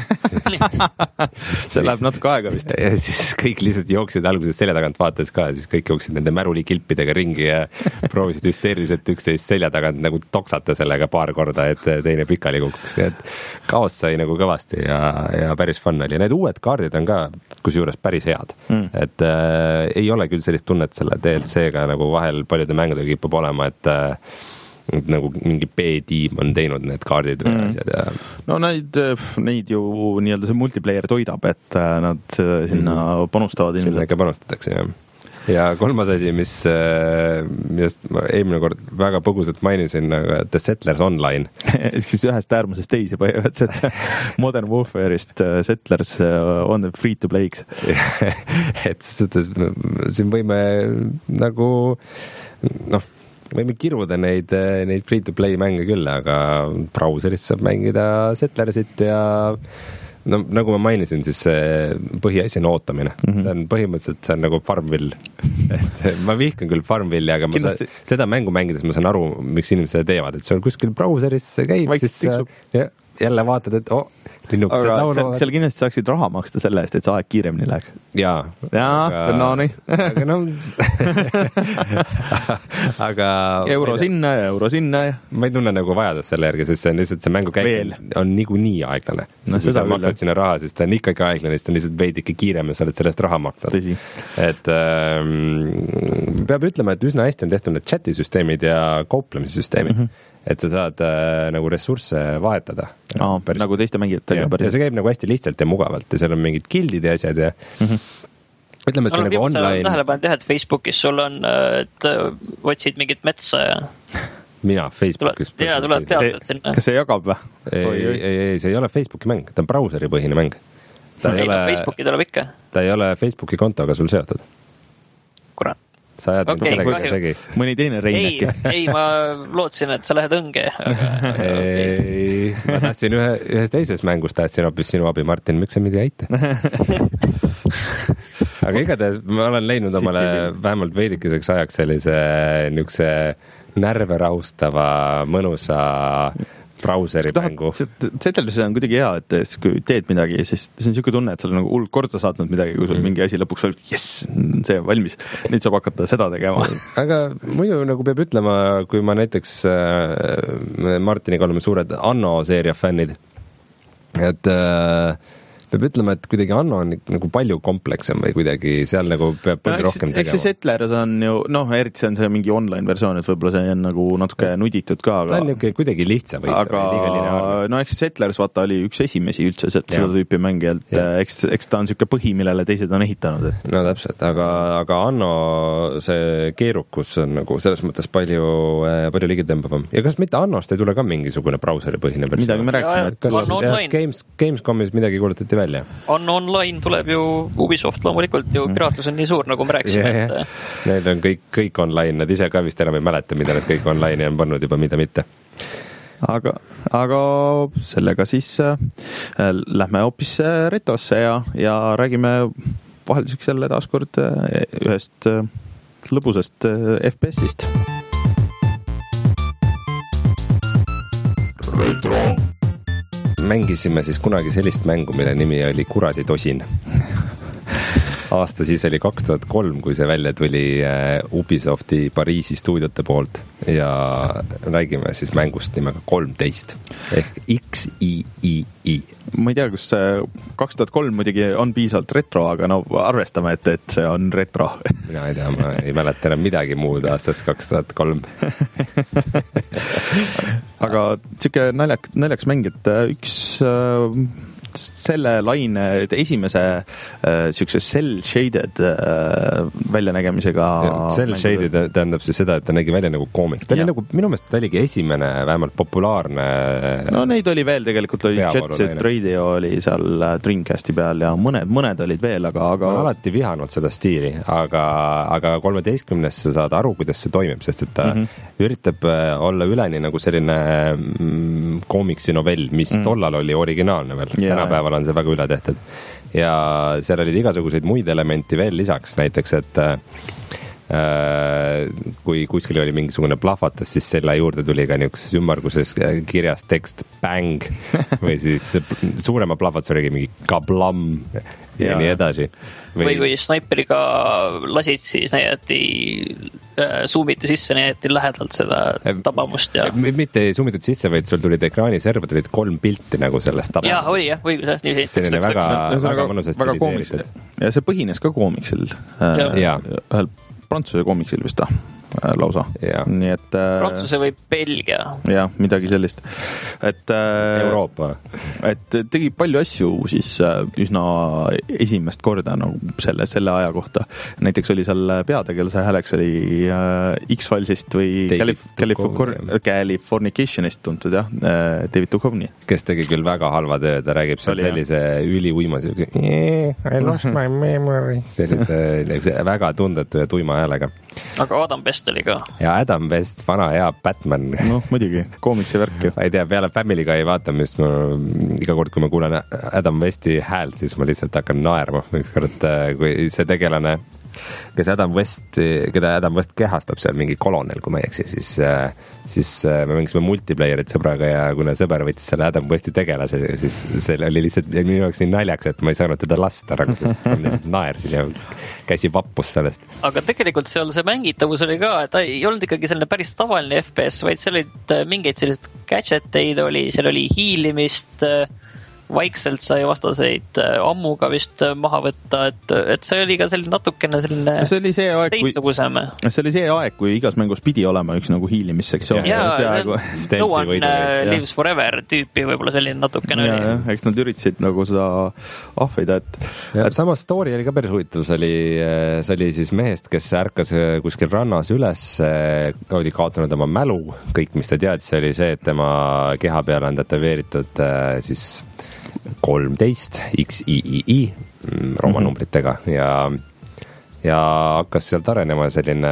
see läheb natuke aega vist. Ja siis kõik lihtsalt jooksid alguses selja tagant vaates ka, siis kõik jooksid nende märuli kilpidega ringi ja proovisid hüsteeriliselt üksteist selja tagant nagu toksata sellega paar korda, et teine pikali kukuks. Nii et kaos sai nagu kõvasti ja, ja päris fun oli. Ja need uued kaardid on ka kusjuures päris head. Mm. Et äh, ei ole küll sellist tunnet selle D L C-ga nagu vahel paljude mängudega kipub olema, et äh, nagu mingi B-tiim on teinud need kaardid või mm. asjad ja... No neid, neid ju nii-öelda see multiplayer toidab, et nad sinna mm. panustavad. Sinna ikka panustatakse, jah. Ja kolmas asi, mis, millest ma eelmine kord väga põgusalt mainisin, The Settlers Online. siis ühest äärmusest teisi põhimõtteliselt Modern Warfare'ist Settlers on free to play'ks. et selles, siin võime nagu noh, võime kiruda neid, neid free to play mänge küll, aga brauserist saab mängida Settlersit ja no nagu ma mainisin, siis see põhiasi on ootamine. Mm-hmm. See on põhimõtteliselt, see on nagu Farmville. et ma vihkan küll Farmville'i, aga ma sa, seda mängu mängides ma saan aru, miks inimesed seda teevad, et see on kuskil brauseris käib, Vaikselt siis ja, jälle vaatad, et oh, linnukesed laulavad. Seal kindlasti saaksid raha maksta selle eest, et see aeg kiiremini läheks. Jaa. Jaa, aga, no nii. aga no... aga... Euro sinna ja euro sinna ja... Ma ei tunne nagu vajadust selle järgi, sest see on lihtsalt see mängu käik on nigu nii aeglane. No, kui sa maksad sinna raha, siis ta on ikkagi aeglane, siis ta on lihtsalt veidike kiirem ja sa oled sellest raha maktad. Tõsi. Et ähm, peab ütlema, et üsna hästi on tehtud need chatisüsteemid ja kauplemissüsteemid. Mm-hmm. Et sa saad äh, nagu ressursse vahetada. Aa, päris... Nagu teiste mängijatega. Ja, ja see käib nagu hästi lihtsalt ja mugavalt ja seal on mingid gildid ja asjad ja mm-hmm. ütleme, et see on nagu online. Tähele panen teha, et Facebookis sul on, et otsid mingit metsa ja... Mina Facebookis... Tule, jaa, tuleb teatad sinna. Kas see jagab või? Ei, ei, ei, see ei ole Facebooki mäng, ta on brauseri põhine mäng. Ta ei, ei ole... Facebooki tuleb ikka. Ta ei ole Facebooki kontoga sul seotud. Kurat. Sa ajad okay, kellega segi. Mõni teine rein ei, äkki. Ei, ma lootsin, et sa lähed õnge. Aga... ei, ma tahtsin ühe, ühes teises mängus tahtsin hoopis sinu abi, Martin, miks sa mind ei aita? aga igatahes ma olen leidnud omale vähemalt veidikeseks ajaks sellise niukse närve rahustava mõnusa brauseri mängu. Settlers on kuidagi hea, et kui teed midagi, siis see on siuke tunne, et sa oled nagu hull korda saatnud midagi, kui sul mm. mingi asi lõpuks olid, jess, see on valmis. Nüüd saab hakata seda tegema. Aga muidu nagu peab ütlema, kui ma näiteks äh, Martiniga oleme suured Anno seeria fännid, et äh, peab ütlema, et kuidagi Anno on nagu palju komplekssem või kuidagi seal nagu peab palju no, rohkem tegema. Eks see Settlers on ju, noh, eriti see on see mingi online versioon, et võib-olla see on nagu natuke nuditud ka. Aga... Ta on niuke kuidagi lihtsam. Aga no eks Settlers vaata oli üks esimesi üldse seda tüüpi mängijalt. Eks, eks ta on siuke põhi, millele teised on ehitanud. Et... No täpselt, aga, aga Anno see keerukus on nagu selles mõttes palju, palju ligitõmbavam. Ja kas mitte Annost ei tule ka mingisugune brauseri põhine versioon? Midagi me rääksime. Kas Games, Gamescomis midagi kuulutati välja? On online tuleb ju Ubisoft loomulikult ju piraatlus on nii suur, nagu me rääksime. Yeah, yeah. Need on kõik, kõik online, nad ise ka vist enam ei mäleta, mida nad kõik online on pannud juba, mida mitte. Aga, aga sellega siis äh, lähme hoopis retrosse ja, ja räägime vahelduseks jälle taaskord äh, ühest äh, lõbusast äh, F P S-ist. Retro! Mängisime siis kunagi sellist mängu, mille nimi oli Kuradi tosin. Aasta siis oli kaks tuhat kolm, kui see välja tuli Ubisofti Pariisi stuudiote poolt ja räägime siis mängust nimega kolmteist ehk X I I I. Ma ei tea, kus kaks tuhat kolm muidugi on piisavalt retro, aga no arvestame, et, et see on retro. Mina ei tea, ma ei mäleta enam midagi muud aastast kaks tuhat kolm. Aga siuke naljak, naljaks mäng, et üks selle laine esimese äh, siukse cell-shaded äh, väljanägemisega. Cell-shaded tähendab siis seda, et ta nägi välja nagu koomiks. Ta oli nagu, minu meelest ta oligi esimene vähemalt populaarne. No neid oli veel tegelikult, oli Jet Set Radio oli seal Dreamcasti peal ja mõned, mõned olid veel, aga, aga... Ma olen alati vihanud seda stiili, aga, aga kolmeteistkümnes sa saad aru, kuidas see toimib, sest et ta mm-hmm. üritab olla üleni nagu selline mm, koomiksi novell, mis mm. tollal oli originaalne veel. Yeah. Tänapäeval on see väga üle tehtud. Ja seal olid igasuguseid muid elementi veel lisaks, näiteks, et äh, kui kuskil oli mingisugune plahvatus, siis selle juurde tuli ka niisuguses ümmarguses kirjas tekst bang või siis suurema plahvatus oligi mingi kablam ja, ja nii edasi. Või, või kui snaiperiga lasid, siis näidati äh, suumiti sisse, näidati lähedalt seda tabamust. Ja... Mitte ei suumitud sisse, vaid sul tulid ekraani servad, olid kolm pilti nagu sellest tabamust. Jah, oli jah, õigus. Selline väga, väga mõnusast stiliseeritud. Ja see põhines ka koomiksil. Ühel prantsuse koomiksil vist ta lausa. Ja. Nii et Prantsuse või Belgia. Jah, midagi sellist. Et Euroopa. Et tegi palju asju siis üsna esimest korda nagu selle, selle aja kohta. Näiteks oli seal peategelase hääleks oli X-Filesist või Calif- Calif- Californicationist tuntud, jah, David Duchovny. Kes tegi küll väga halva töö, ta räägib seal sellise üliuimas I lost my memory sellise väga tundetu ja tuima häälega. Aga Adam West oli ka. Ja Adam West, vana hea Batman. Noh, muidugi, koomiksi värk ju. Ma ei tea, peale Family Guy vaatamist ma iga kord, kui ma kuulen Adam Westi häält, siis ma lihtsalt hakkan naerma. Üks kord, kui see tegelane, kes Adam West, keda Adam West kehastab seal mingi kolonel, kui ma ei eksi, siis, siis me mängisime multiplayerit sõbraga ja kuna sõber võttis selle Adam Westi tegelase, siis see oli lihtsalt minu jaoks nii naljaks, et ma ei saanud teda lasta, sest ma lihtsalt naersin ja käsi vappus sellest. Aga tegelikult seal see mängitavus oli ka, et ta ei olnud ikkagi selline päris tavaline F P S, vaid seal olid mingeid sellised gadgeteid oli, seal oli hiilimist, vaikselt sai vastaseid ammuga vist maha võtta, et, et see oli ka selline natukene selline see oli see aeg, teistsugusem. See oli see aeg, kui igas mängus pidi olema üks nagu hiilimissektsioon. Jaa, no one lives forever tüüpi võib-olla selline natukene ja, oli. Ja, eks nad üritasid nagu seda ahvida, et... et samas story oli ka päris huvitav, see oli, see oli siis mehest, kes ärkas kuskil rannas üles, oli kaotanud oma mälu, kõik mis ta teadis, see oli see, et tema keha peale on tätoveeritud siis kolmteist X I I I romanumbritega ja, ja hakkas sealt arenema selline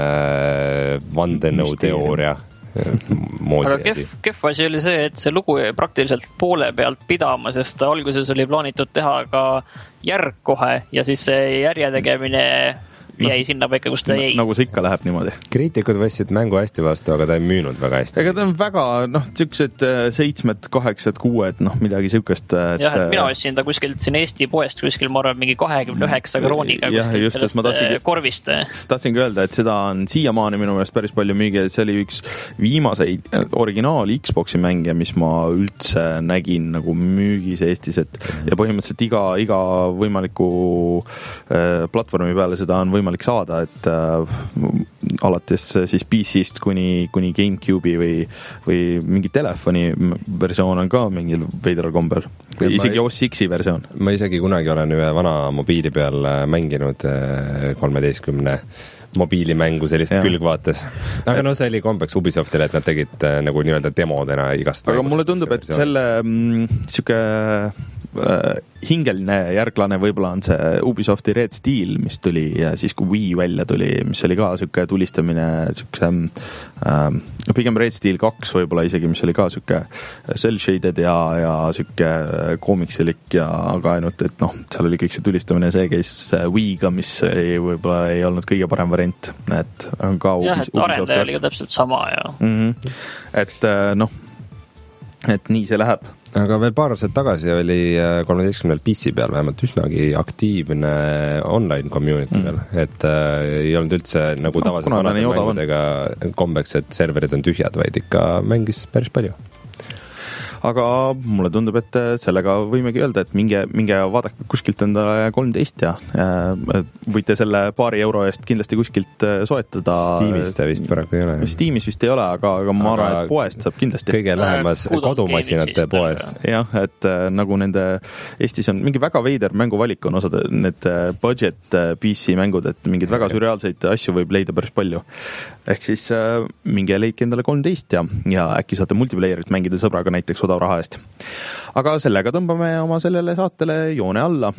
vandenõuteooria moodi. Aga kehv, kehv asi oli see, et see lugu praktiliselt poole pealt pidama, sest alguses oli plaanitud teha ka järg kohe ja siis see järje tegemine jäi no, sinna paika, kus ta jäi. Nagu see ikka läheb niimoodi. Kriitikud võtsid mängu hästi vastu, aga ta ei müünud väga hästi. Ega ta on väga, noh, siuksed seitsmed, kaheksad, kuued, noh, midagi siukest. Et... jah, et mina ostsin ta kuskilt siin Eesti poest kuskil, ma arvan, mingi kahekümne üheksa krooniga kuskilt sellest tahtsin, korvist. Tahtsingi öelda, et seda on siiamaani minu meelest päris palju müügi, et see oli üks viimaseid originaal Xboxi mänge, mis ma üldse nägin nagu müügis Eestis, et ja põhimõtteliselt iga, iga võimaliku äh, platvormi peale seda on võimalik saada, et äh, alates siis P C-st kuni, kuni GameCube'i või, või mingi telefoni versioon on ka mingil veidral kombel. Või isegi O S X-i versioon. Ma isegi kunagi olen ühe vana mobiili peal mänginud kolmeteistkümne mobiilimängu sellist ja. Külgvaates. Aga no see oli kombeks Ubisoftile, et nad tegid äh, nagu nii-öelda demodena igast. Aga mulle tundub, et selle mm, siuke äh, hingeline järglane võib-olla on see Ubisofti Red Steel, mis tuli ja siis kui Wii välja tuli, mis oli ka siuke tulistamine, siuke äh, pigem Red Steel kaks võib-olla isegi, mis oli ka siuke cel-shaded ja, ja siuke koomiksilik ja aga ainult, et noh, seal oli kõik see tulistamine, see käis Wii'ga, mis ei, võib-olla ei olnud kõige parem variant, et on ka jah, et arendaja oli ka täpselt sama ja mm-hmm. et noh, et nii see läheb. Aga veel paar aastat tagasi oli kolmeteistkümnel P C peal vähemalt üsnagi aktiivne online community veel, mm. et äh, ei olnud üldse nagu tavaliselt no, vanade mängudega kombeks, et serverid on tühjad, vaid ikka mängis päris palju. Aga mulle tundub, et sellega võimegi öelda, et minge, minge vaadake kuskilt endale kolmteist ja võite selle paari euro eest kindlasti kuskilt soetada. Steamis ta vist paraku ei ole. Steamis vist ei ole, aga, aga ma arvan, et poest saab kindlasti. Kõige lähemas äh, kodumasinate poes. Jah, et nagu nende Eestis on mingi väga veider mänguvalik on osad need budget P C mängud, et mingid väga sürreaalseid asju võib leida päris palju. Ehk siis minge leidke endale kolmteist ja, ja äkki saate multiplayerit mängida sõbraga näiteks odav raha eest. Aga sellega tõmbame oma sellele saatele joone alla.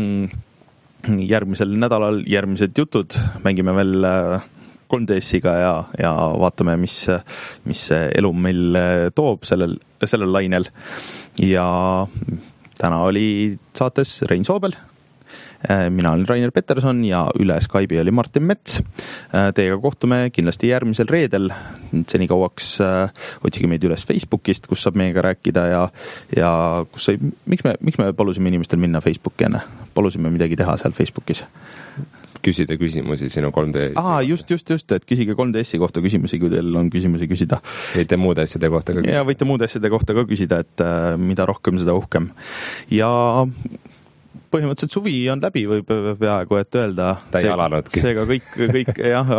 Järgmisel nädalal järgmised jutud, mängime veel kolm D S-iga ja, ja vaatame, mis, mis elu meil toob sellel, sellel lainel. Ja täna oli saates Rein Soobel. Mina olen Rainer Peterson ja üle Skype'i oli Martin Mets. Teiega kohtume kindlasti järgmisel reedel. Seni kauaks otsige meid üles Facebookist, kus saab meiega rääkida ja, ja kus ei, miks me, miks me palusime inimestel minna Facebooki enne? Palusime midagi teha seal Facebookis. Küsida küsimusi sinu kolm D S-i. Aa, just, just, just, et küsige kolm D S-i kohta küsimusi, kui teil on küsimusi küsida. Võite muude asjade kohta ka küsida. Ja võite muude asjade kohta ka küsida, et mida rohkem, seda uhkem. Ja põhimõtteliselt suvi on läbi või peaaegu, et öelda. Ta ei alanudki. Seega kõik, kõik jah,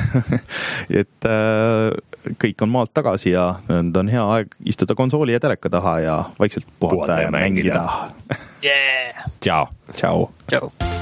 et kõik on maalt tagasi ja on hea aeg istuda konsooli ja teleka taha ja vaikselt puhata ja mängida. Yeah! Ciao! Ciao! Ciao!